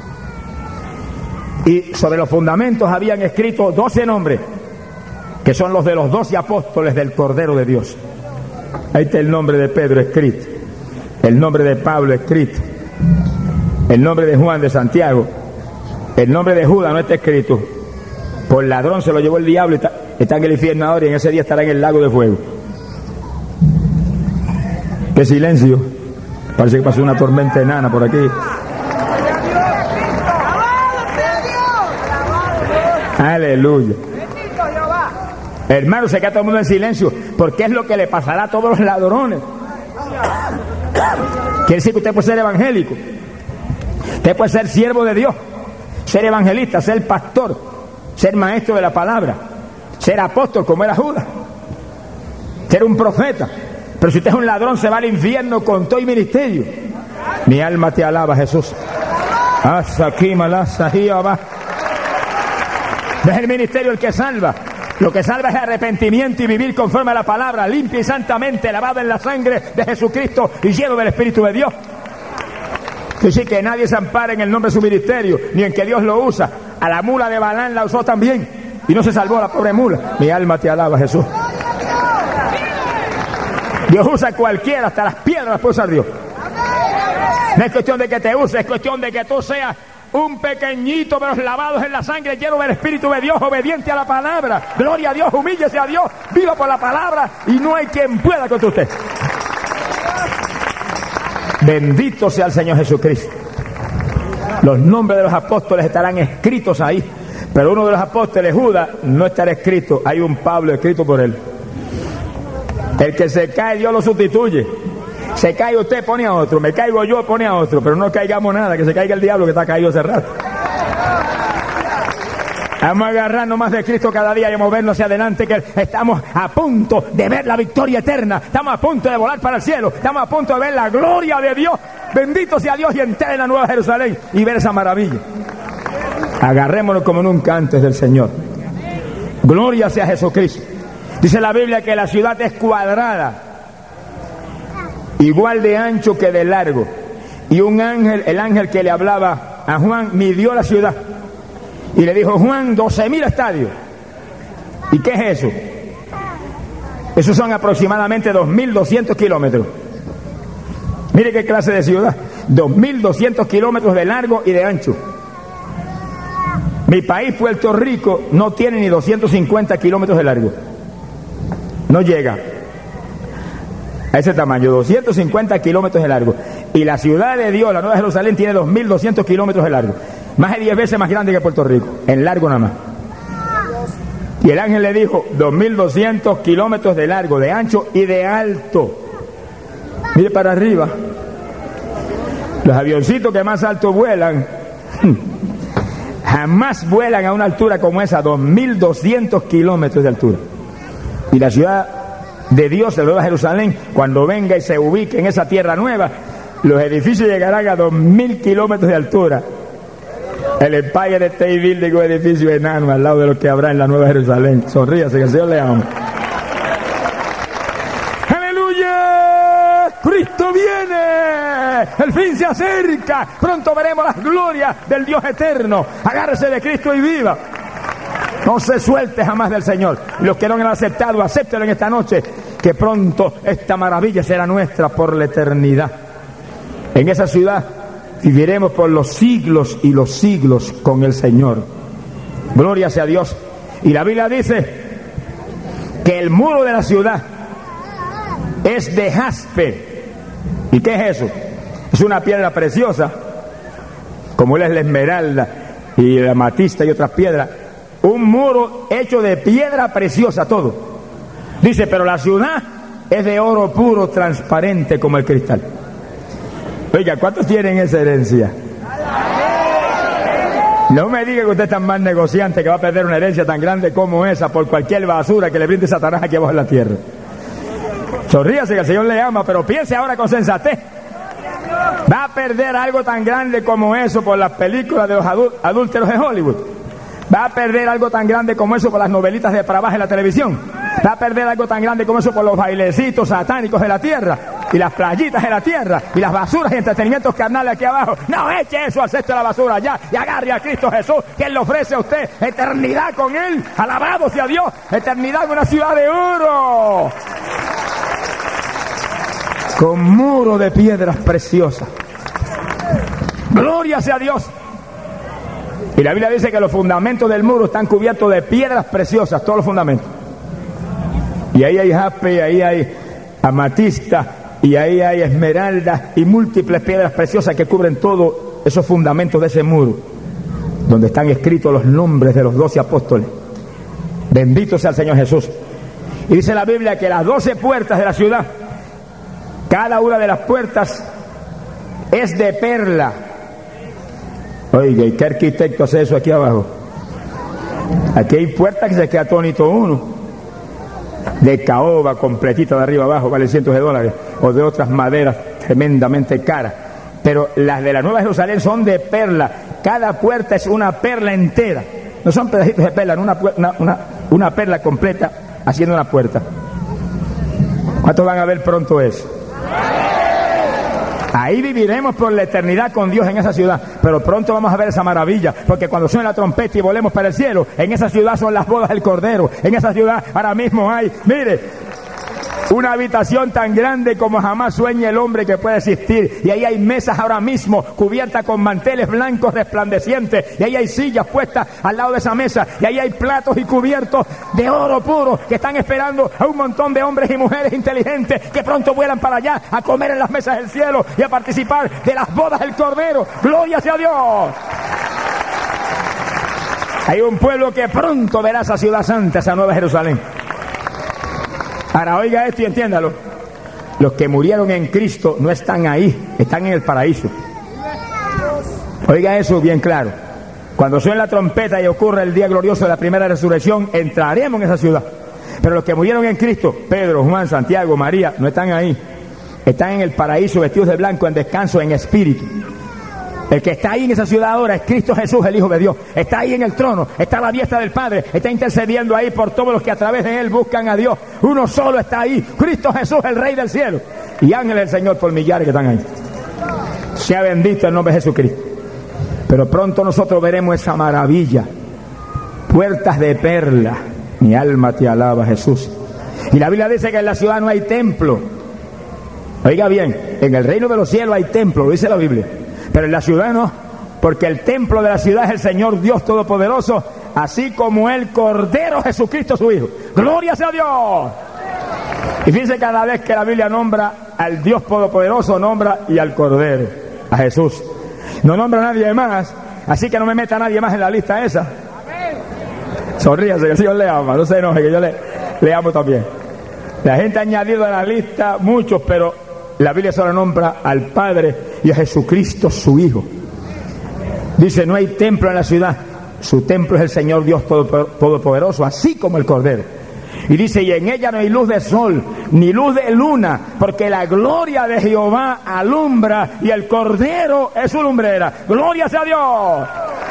y sobre los fundamentos habían escrito doce nombres que son los de los doce apóstoles del Cordero de Dios. Ahí está el nombre de Pedro escrito, el nombre de Pablo escrito, el nombre de Juan, de Santiago, el nombre de Judas no está escrito. Por ladrón se lo llevó el diablo y está, está en el infierno ahora, y en ese día estará en el lago de fuego. ¡Qué silencio! Parece que pasó una tormenta enana por aquí. Aleluya. Hermano, se queda todo el mundo en silencio, porque es lo que le pasará a todos los ladrones. Quiere decir que usted puede ser evangélico, usted puede ser siervo de Dios, ser evangelista, ser pastor, ser maestro de la palabra, ser apóstol como era Judas, ser un profeta. Pero si usted es un ladrón, se va al infierno con todo y ministerio. Mi alma te alaba, Jesús. Hasta aquí, malasa, Jehová. No es el ministerio el que salva. Lo que salva es el arrepentimiento y vivir conforme a la palabra, limpio y santamente, lavado en la sangre de Jesucristo y lleno del Espíritu de Dios. Es decir, que nadie se ampara en el nombre de su ministerio, ni en que Dios lo usa. A la mula de Balán la usó también, y no se salvó la pobre mula. Mi alma te alaba, Jesús. Dios usa a cualquiera, hasta las piedras las puede usar Dios. No es cuestión de que te use, es cuestión de que tú seas un pequeñito de los lavados en la sangre, lleno del Espíritu de Dios, obediente a la palabra. Gloria a Dios, humíllese a Dios, viva por la palabra y no hay quien pueda contra usted. Bendito sea el Señor Jesucristo. Los nombres de los apóstoles estarán escritos ahí, pero uno de los apóstoles, Judas, no estará escrito. Hay un Pablo escrito por él. El que se cae, Dios lo sustituye. Se cae usted, pone a otro. Me caigo yo, pone a otro. Pero no caigamos nada, que se caiga el diablo que está caído hace rato. Vamos a agarrarnos más de Cristo cada día y a movernos hacia adelante, que estamos a punto de ver la victoria eterna. Estamos a punto de volar para el cielo. Estamos a punto de ver la gloria de Dios. Bendito sea Dios y entrar en la Nueva Jerusalén y ver esa maravilla. Agarrémonos como nunca antes del Señor. Gloria sea Jesucristo. Dice la Biblia que la ciudad es cuadrada, igual de ancho que de largo. Y un ángel, el ángel que le hablaba a Juan, midió la ciudad y le dijo: Juan, doce mil estadios. ¿Y qué es eso? Esos son aproximadamente dos mil doscientos kilómetros. Mire qué clase de ciudad. dos mil doscientos kilómetros de largo y de ancho. Mi país, Puerto Rico, no tiene ni doscientos cincuenta kilómetros de largo. No llega a ese tamaño, doscientos cincuenta kilómetros de largo. Y la ciudad de Dios, la Nueva Jerusalén, tiene dos mil doscientos kilómetros de largo. Más de diez veces más grande que Puerto Rico, en largo nada más. Y el ángel le dijo: dos mil doscientos kilómetros de largo, de ancho y de alto. Mire para arriba. Los avioncitos que más alto vuelan, jamás vuelan a una altura como esa, dos mil doscientos kilómetros de altura. Y la ciudad de Dios, la Nueva Jerusalén, cuando venga y se ubique en esa tierra nueva, los edificios llegarán a dos mil kilómetros de altura. El Empire State Building, un edificio enano al lado de lo que habrá en la Nueva Jerusalén. Sonríase, que el Señor le ama. ¡Aleluya! ¡Cristo viene! ¡El fin se acerca! Pronto veremos las glorias del Dios eterno. Agárrese de Cristo y viva. No se suelte jamás del Señor. Los que no han aceptado, acéptenlo en esta noche, que pronto esta maravilla será nuestra por la eternidad. En esa ciudad viviremos por los siglos y los siglos con el Señor. Gloria sea a Dios. Y la Biblia dice que el muro de la ciudad es de jaspe. ¿Y qué es eso? Es una piedra preciosa, como es la esmeralda y la amatista y otras piedras. Un muro hecho de piedra preciosa, todo. Dice, pero la ciudad es de oro puro, transparente como el cristal. Oiga, ¿cuántos tienen esa herencia? No me diga que usted es tan mal negociante que va a perder una herencia tan grande como esa por cualquier basura que le brinde Satanás aquí abajo en la tierra. Sonríase, que el Señor le ama, pero piense ahora con sensatez. Va a perder algo tan grande como eso por las películas de los adú- adúlteros de Hollywood. Va a perder algo tan grande como eso por las novelitas de para abajo en la televisión. Va a perder algo tan grande como eso por los bailecitos satánicos de la tierra y las playitas de la tierra y las basuras y entretenimientos carnales aquí abajo. No eche eso al cesto de la basura ya y agarre a Cristo Jesús, que Él le ofrece a usted eternidad con Él. Alabado sea Dios, eternidad en una ciudad de oro, con muro de piedras preciosas. Gloria sea Dios. Y la Biblia dice que los fundamentos del muro están cubiertos de piedras preciosas, todos los fundamentos. Y ahí hay jaspe, y ahí hay amatista, y ahí hay esmeralda, y múltiples piedras preciosas que cubren todos esos fundamentos de ese muro, donde están escritos los nombres de los doce apóstoles. Bendito sea el Señor Jesús. Y dice la Biblia que las doce puertas de la ciudad, cada una de las puertas es de perla. Oiga, ¿y qué arquitecto hace eso aquí abajo? Aquí hay puertas que se queda atónito uno. De caoba completita de arriba abajo, vale cientos de dólares. O de otras maderas tremendamente caras. Pero las de la Nueva Jerusalén son de perla. Cada puerta es una perla entera. No son pedacitos de perla, una, una, una, una perla completa haciendo una puerta. ¿Cuántos van a ver pronto eso? Ahí viviremos por la eternidad con Dios en esa ciudad, pero pronto vamos a ver esa maravilla, porque cuando suene la trompeta y volemos para el cielo, en esa ciudad son las bodas del Cordero, en esa ciudad ahora mismo hay, mire, Una habitación tan grande como jamás sueña el hombre que puede existir. Y ahí hay mesas ahora mismo cubiertas con manteles blancos resplandecientes. Y ahí hay sillas puestas al lado de esa mesa. Y ahí hay platos y cubiertos de oro puro que están esperando a un montón de hombres y mujeres inteligentes que pronto vuelan para allá a comer en las mesas del cielo y a participar de las bodas del Cordero. ¡Gloria sea a Dios! Hay un pueblo que pronto verá esa ciudad santa, esa nueva Jerusalén. Ahora oiga esto y entiéndalo. Los que murieron en Cristo no están ahí, están en el paraíso. Oiga eso bien claro. Cuando suene la trompeta y ocurra el día glorioso de la primera resurrección, entraremos en esa ciudad. Pero los que murieron en Cristo, Pedro, Juan, Santiago, María, no están ahí. Están en el paraíso vestidos de blanco, en descanso, en espíritu. El que está ahí en esa ciudad ahora es Cristo Jesús, el Hijo de Dios. Está ahí en el trono, está a la diestra del Padre, está intercediendo ahí por todos los que a través de Él buscan a Dios. Uno solo está ahí, Cristo Jesús, el Rey del cielo. Y ángeles del Señor por millares que están ahí. Sea bendito el nombre de Jesucristo. Pero pronto nosotros veremos esa maravilla. Puertas de perla. Mi alma te alaba, Jesús. Y la Biblia dice que en la ciudad no hay templo. Oiga bien, en el reino de los cielos hay templo, lo dice la Biblia. Pero en la ciudad no, porque el templo de la ciudad es el Señor Dios Todopoderoso, así como el Cordero Jesucristo su Hijo. ¡Gloria sea a Dios! Y fíjense, cada vez que la Biblia nombra al Dios Todopoderoso, nombra y al Cordero, a Jesús. No nombra a nadie más, así que no me meta a nadie más en la lista esa. Sonríase, que el Señor le ama, no se enoje, que yo le, le amo también. La gente ha añadido a la lista muchos, pero la Biblia solo nombra al Padre y a Jesucristo su Hijo. Dice, no hay templo en la ciudad, su templo es el Señor Dios Todopoderoso, así como el Cordero. Y dice, y en ella no hay luz de sol, ni luz de luna, porque la gloria de Jehová alumbra y el Cordero es su lumbrera. ¡Gloria sea a Dios!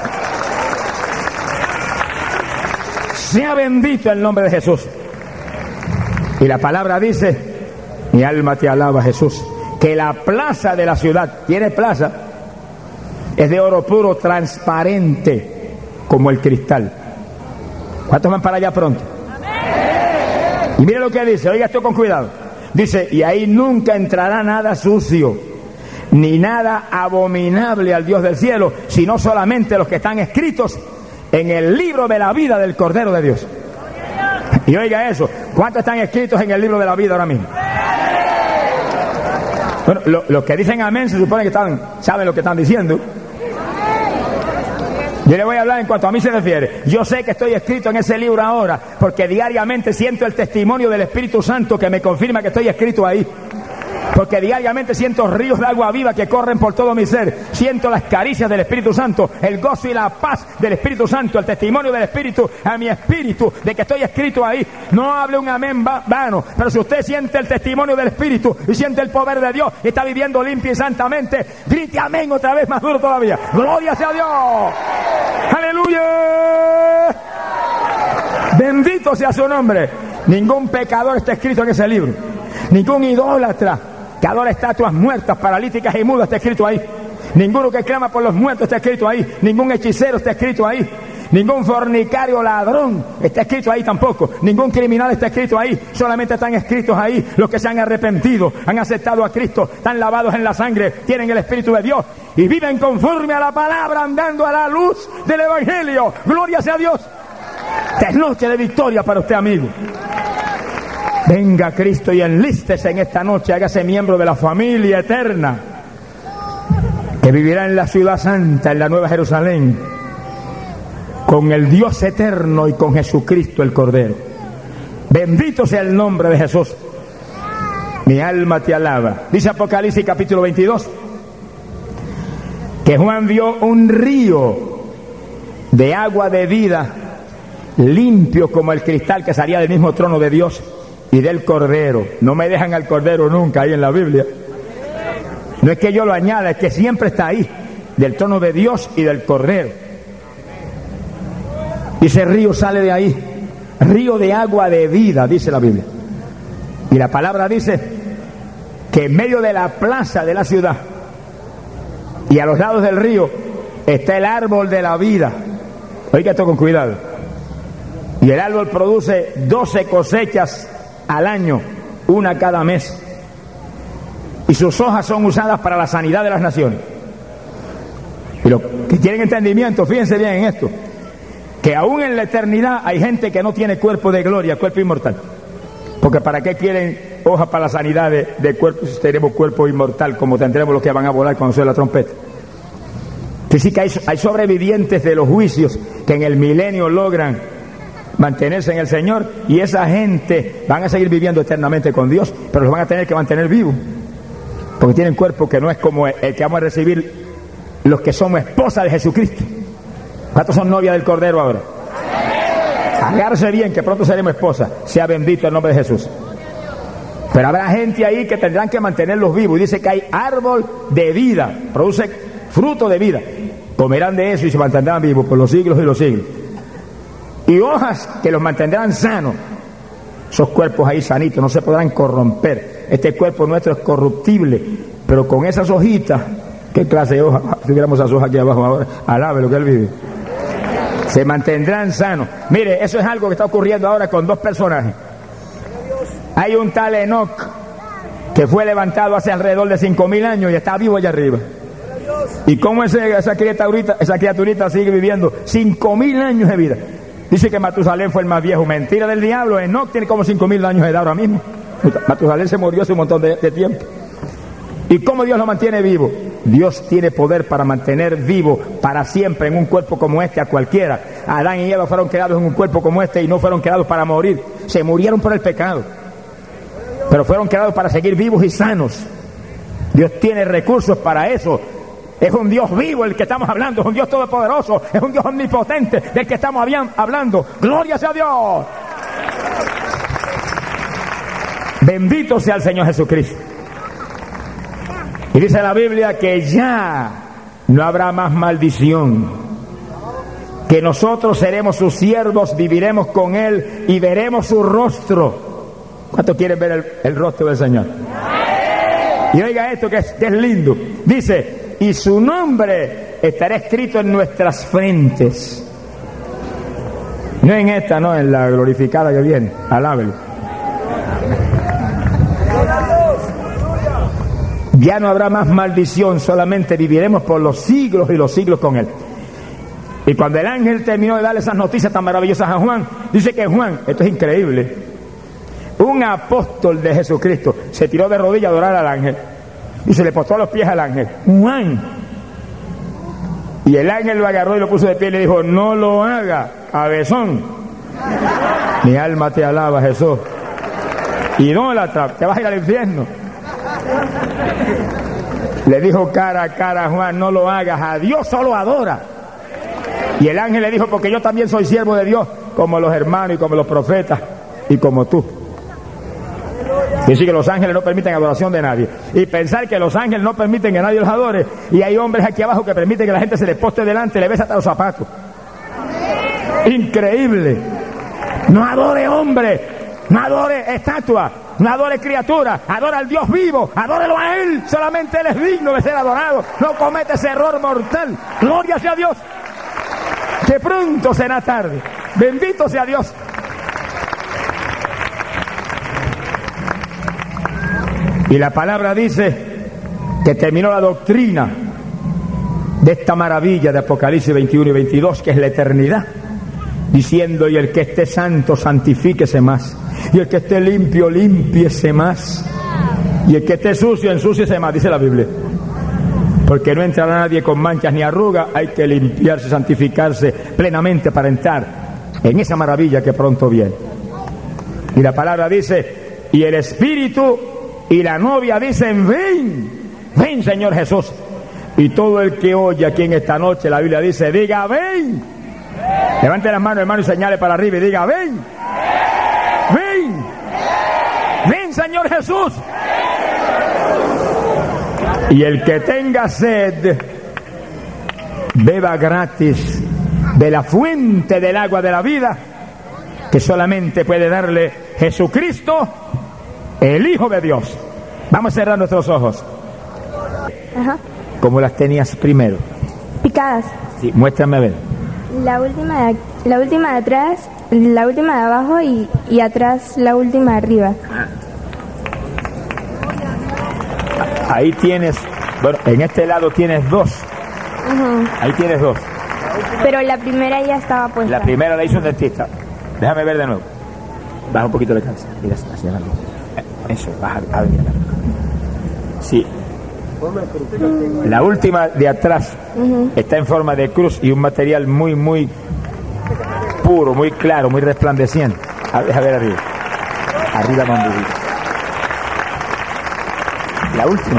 Sea bendito el nombre de Jesús. Y la palabra dice, mi alma te alaba, Jesús, que la plaza de la ciudad, tiene plaza, es de oro puro transparente como el cristal. ¿Cuántos van para allá pronto? ¡Amén! Y mire lo que dice, oiga esto con cuidado. Dice, y ahí nunca entrará nada sucio, ni nada abominable al Dios del cielo, sino solamente los que están escritos en el libro de la vida del Cordero de Dios. Y oiga eso, ¿cuántos están escritos en el libro de la vida ahora mismo? Bueno, los lo que dicen amén se supone que están, saben lo que están diciendo. Yo le voy a hablar en cuanto a mí se refiere. Yo sé que estoy escrito en ese libro ahora, porque diariamente siento el testimonio del Espíritu Santo que me confirma que estoy escrito ahí. Porque diariamente siento ríos de agua viva que corren por todo mi ser. Siento las caricias del Espíritu Santo, el gozo y la paz del Espíritu Santo, el testimonio del Espíritu a mi espíritu de que estoy escrito ahí. No hable un amén vano, pero si usted siente el testimonio del Espíritu y siente el poder de Dios y está viviendo limpio y santamente, grite amén otra vez más duro todavía. ¡Gloria sea a Dios! ¡Aleluya! Bendito sea su nombre. Ningún pecador está escrito en ese libro. Ningún idólatra que adora estatuas muertas, paralíticas y mudas está escrito ahí. Ninguno que clama por los muertos está escrito ahí. Ningún hechicero está escrito ahí. Ningún fornicario ladrón está escrito ahí tampoco. Ningún criminal está escrito ahí. Solamente están escritos ahí los que se han arrepentido, han aceptado a Cristo, están lavados en la sangre, tienen el Espíritu de Dios y viven conforme a la palabra, andando a la luz del Evangelio. ¡Gloria sea a Dios! Esta es noche de victoria para usted, amigo. Venga Cristo y enlístese en esta noche, hágase miembro de la familia eterna que vivirá en la ciudad santa, en la nueva Jerusalén, con el Dios eterno y con Jesucristo el Cordero. Bendito sea el nombre de Jesús. Mi alma te alaba. Dice Apocalipsis capítulo veintidós que Juan vio un río de agua de vida, limpio como el cristal que salía del mismo trono de Dios y del Cordero. No me dejan al Cordero nunca ahí en la Biblia. No es que yo lo añada, es que siempre está ahí, del trono de Dios y del Cordero. Y ese río sale de ahí, río de agua de vida, dice la Biblia. Y la palabra dice que en medio de la plaza de la ciudad y a los lados del río está el árbol de la vida. Oiga esto con cuidado. Y el árbol produce doce cosechas al año una cada mes. Y sus hojas son usadas para la sanidad de las naciones. Y los que tienen entendimiento, fíjense bien en esto, que aún en la eternidad hay gente que no tiene cuerpo de gloria, cuerpo inmortal. Porque ¿para qué quieren hojas para la sanidad de, de cuerpos si tenemos cuerpo inmortal, como tendremos los que van a volar cuando suene la trompeta? Que sí que hay, hay sobrevivientes de los juicios que en el milenio logran mantenerse en el Señor, y esa gente van a seguir viviendo eternamente con Dios, pero los van a tener que mantener vivos, porque tienen cuerpo que no es como el que vamos a recibir los que somos esposa de Jesucristo. ¿Cuántos son novia del Cordero ahora? Agárrese bien, que pronto seremos esposa. Sea bendito el nombre de Jesús. Pero habrá gente ahí que tendrán que mantenerlos vivos. Y dice que hay árbol de vida, produce fruto de vida. Comerán de eso y se mantendrán vivos por los siglos y los siglos. Y hojas que los mantendrán sanos. Esos cuerpos ahí sanitos no se podrán corromper. Este cuerpo nuestro es corruptible, pero con esas hojitas, ¿qué clase de hojas? Si tuviéramos esas hojas aquí abajo ahora, alabe lo que él vive. Se mantendrán sanos. Mire, eso es algo que está ocurriendo ahora con dos personajes. Hay un tal Enoc que fue levantado hace alrededor de cinco mil años y está vivo allá arriba. ¿Y cómo ese, esa, criaturita, esa criaturita sigue viviendo cinco mil años de vida? Dice que Matusalén fue el más viejo. Mentira del diablo. Enoc tiene como cinco mil años de edad ahora mismo. Matusalén se murió hace un montón de, de tiempo. ¿Y cómo Dios lo mantiene vivo? Dios tiene poder para mantener vivo para siempre en un cuerpo como este a cualquiera. Adán y Eva fueron creados en un cuerpo como este y no fueron creados para morir. Se murieron por el pecado, pero fueron creados para seguir vivos y sanos. Dios tiene recursos para eso. Es un Dios vivo el que estamos hablando, es un Dios todopoderoso, es un Dios omnipotente del que estamos hablando. ¡Gloria sea a Dios! Bendito sea el Señor Jesucristo. Y dice la Biblia que ya no habrá más maldición, que nosotros seremos sus siervos, viviremos con Él y veremos su rostro. ¿Cuántos quieren ver el, el rostro del Señor? Y oiga esto que es, que es lindo. Dice, y su nombre estará escrito en nuestras frentes. No en esta, no, en la glorificada que viene. Alábelo. Ya no habrá más maldición, solamente viviremos por los siglos y los siglos con Él. Y cuando el ángel terminó de darle esas noticias tan maravillosas a Juan, dice que Juan, esto es increíble, un apóstol de Jesucristo, se tiró de rodillas a adorar al ángel y se le postró a los pies al ángel. Juan. Y el ángel lo agarró y lo puso de pie y le dijo, no lo haga, cabezón. Mi alma te alaba, Jesús. Idólatra, te vas a ir al infierno. Le dijo cara a cara a Juan, no lo hagas, a Dios solo adora. Y el ángel le dijo, porque yo también soy siervo de Dios, como los hermanos y como los profetas y como tú. Dice que los ángeles no permiten adoración de nadie. Y pensar que los ángeles no permiten que nadie los adore, y hay hombres aquí abajo que permiten que la gente se les poste delante y le besa hasta los zapatos. Increíble. No adore hombre, no adore estatua, no adore criatura, adora al Dios vivo, adórelo a Él, solamente Él es digno de ser adorado, no comete ese error mortal. Gloria sea a Dios, que pronto será tarde. Bendito sea Dios. Y la palabra dice que terminó la doctrina de esta maravilla de Apocalipsis veintiuno y veintidós, que es la eternidad, diciendo, y el que esté santo, santifíquese más, y el que esté limpio, límpiese más, y el que esté sucio, ensúciese más, dice la Biblia, porque no entrará nadie con manchas ni arrugas. Hay que limpiarse, santificarse plenamente para entrar en esa maravilla que pronto viene. Y la palabra dice, y el Espíritu y la novia dicen, ven, ven Señor Jesús. Y todo el que oye aquí en esta noche, la Biblia dice, diga, ven. Levante las manos, hermano, y señale para arriba y diga, ven. Ven. Ven, Señor Jesús. Y el que tenga sed, beba gratis de la fuente del agua de la vida, que solamente puede darle Jesucristo, el Hijo de Dios. Vamos a cerrar nuestros ojos. Ajá. Como las tenías primero. Picadas. Sí, muéstrame a ver. La última de, la última de atrás, la última de abajo y, y atrás la última de arriba. Ahí tienes, bueno, en este lado tienes dos. Ujú. Ahí tienes dos. Pero la primera ya estaba puesta. La primera la hizo un dentista. Déjame ver de nuevo. Baja un poquito la cabeza. Mira, hacia abajo. Eso, baja, abre la cabeza. Sí. La última de atrás Ujú. está en forma de cruz y un material muy, muy puro, muy claro, muy resplandeciente. A ver, a ver arriba. Arriba mandíbula. La última.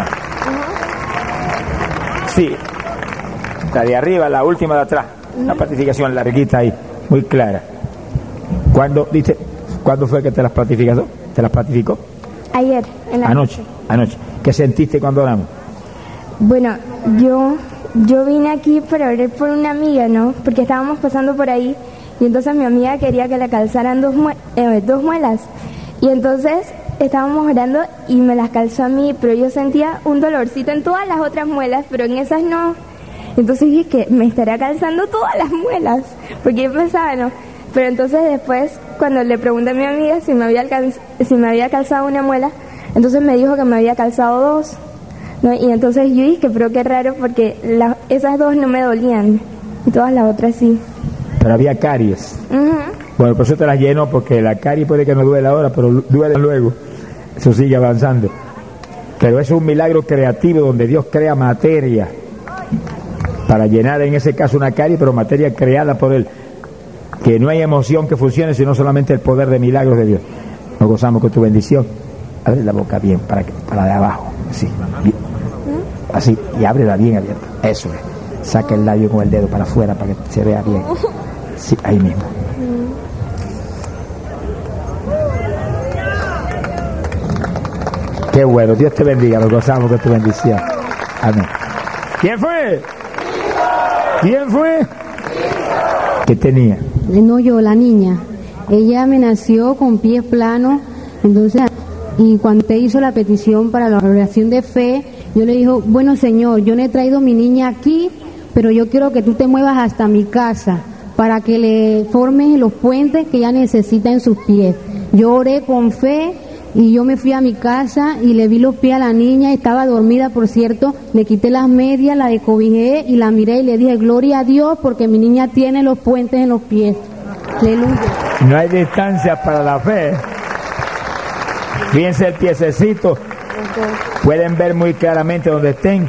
Sí. La de arriba, la última de atrás. Una platificación larguita ahí, muy clara. ¿Cuándo, dice, ¿cuándo fue que te las platificó? ¿Te las platificó? Ayer, en la Anoche, anoche. ¿Qué sentiste cuando oramos? Bueno, yo, yo vine aquí para orar por una amiga, ¿no? Porque estábamos pasando por ahí y entonces mi amiga quería que le calzaran dos, mue- eh, dos muelas. Y entonces estábamos orando y me las calzó a mí, pero yo sentía un dolorcito en todas las otras muelas, pero en esas no. Entonces dije que me estaría calzando todas las muelas, porque yo pensaba, ¿no? Pero entonces después, cuando le pregunté a mi amiga si me había, alcanz- si me había calzado una muela, entonces me dijo que me había calzado dos, ¿no? Y entonces yo dije, pero qué raro, porque la- esas dos no me dolían, y todas las otras sí. Pero había caries. Ujú. Bueno, por eso te las lleno, porque la caries puede que no duele ahora, pero duele luego. Eso sigue avanzando. Pero eso es un milagro creativo donde Dios crea materia para llenar en ese caso una carie, pero materia creada por Él. Que no hay emoción que funcione, sino solamente el poder de milagros de Dios. Nos gozamos con tu bendición. Abre la boca bien, para, que, para de abajo. Así, bien. Así, y ábrela bien abierta. Eso es. Saca el labio con el dedo para afuera para que se vea bien. Sí, ahí mismo. Qué bueno, Dios te bendiga, nos gozamos con tu bendición. Amén. ¿Quién fue? ¿Quién fue? ¿Qué tenía? No, yo, la niña. Ella me nació con pies planos, entonces, y cuando usted hizo la petición para la oración de fe, yo le dije, bueno Señor, yo no he traído a mi niña aquí, pero yo quiero que tú te muevas hasta mi casa, para que le formes los puentes que ella necesita en sus pies. Yo oré con fe, y yo me fui a mi casa y le vi los pies a la niña, estaba dormida por cierto, le quité las medias, la descobijé y la miré y le dije, gloria a Dios porque mi niña tiene los puentes en los pies. Aleluya. No hay distancia para la fe. Fíjense el piececito. Pueden ver muy claramente donde estén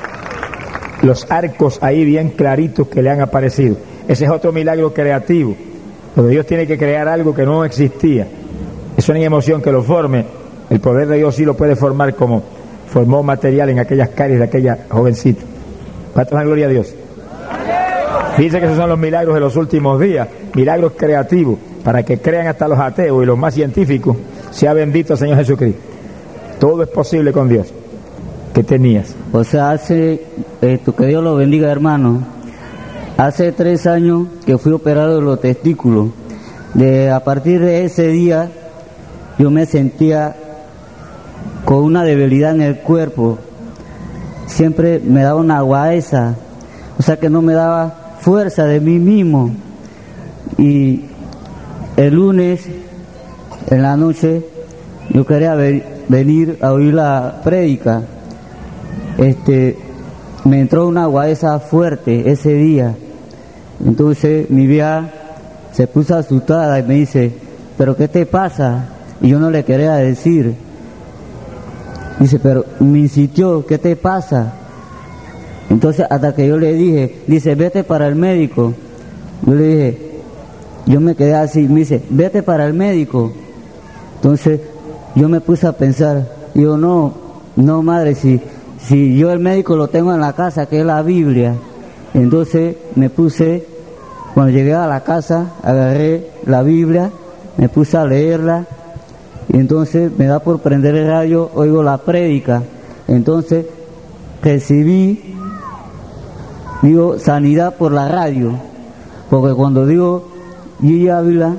los arcos ahí bien claritos que le han aparecido. Ese es otro milagro creativo, donde Dios tiene que crear algo que no existía. Eso no hay emoción que lo forme. El poder de Dios sí lo puede formar como formó material en aquellas caries de aquella jovencita. ¿Cuánto la gloria a Dios? Fíjense que esos son los milagros de los últimos días, milagros creativos, para que crean hasta los ateos y los más científicos. Sea bendito el Señor Jesucristo. Todo es posible con Dios. ¿Qué tenías? O sea, hace, esto, que Dios lo bendiga, hermano. Hace tres años que fui operado de los testículos. De, a partir de ese día, yo me sentía con una debilidad en el cuerpo. Siempre me daba una guaeza, o sea que no me daba fuerza de mí mismo. Y el lunes, en la noche, yo quería ver, venir a oír la prédica. Este, me entró una guaeza fuerte ese día. Entonces mi vieja se puso asustada y me dice, ¿pero qué te pasa? Y yo no le quería decir. Dice, pero me insistió, ¿qué te pasa? Entonces hasta que yo le dije, dice, vete para el médico. Yo le dije, yo me quedé así, me dice, vete para el médico. Entonces yo me puse a pensar, digo, no, no madre, si, si yo el médico lo tengo en la casa, que es la Biblia. Entonces me puse, cuando llegué a la casa, agarré la Biblia, me puse a leerla, y entonces me da por prender el radio, oigo la prédica. Entonces recibí, digo, sanidad por la radio, porque cuando digo Gigi Ávila,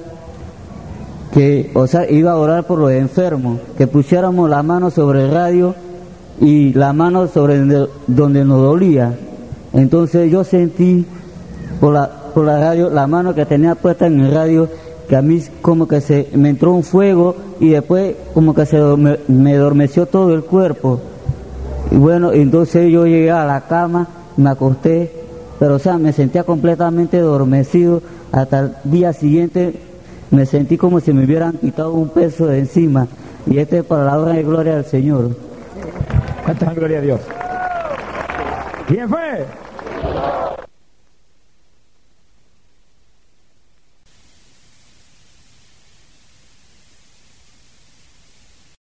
que, o sea, iba a orar por los enfermos, que pusiéramos la mano sobre el radio y la mano sobre donde nos dolía. Entonces yo sentí por la, por la radio, la mano que tenía puesta en el radio, que a mí como que se me entró un fuego y después como que se me, me adormeció todo el cuerpo. Y bueno, entonces yo llegué a la cama, me acosté, pero o sea, me sentía completamente adormecido. Hasta el día siguiente me sentí como si me hubieran quitado un peso de encima. Y este es para la honra y gloria del Señor. ¿Cuántas gloria a Dios? ¿Quién fue?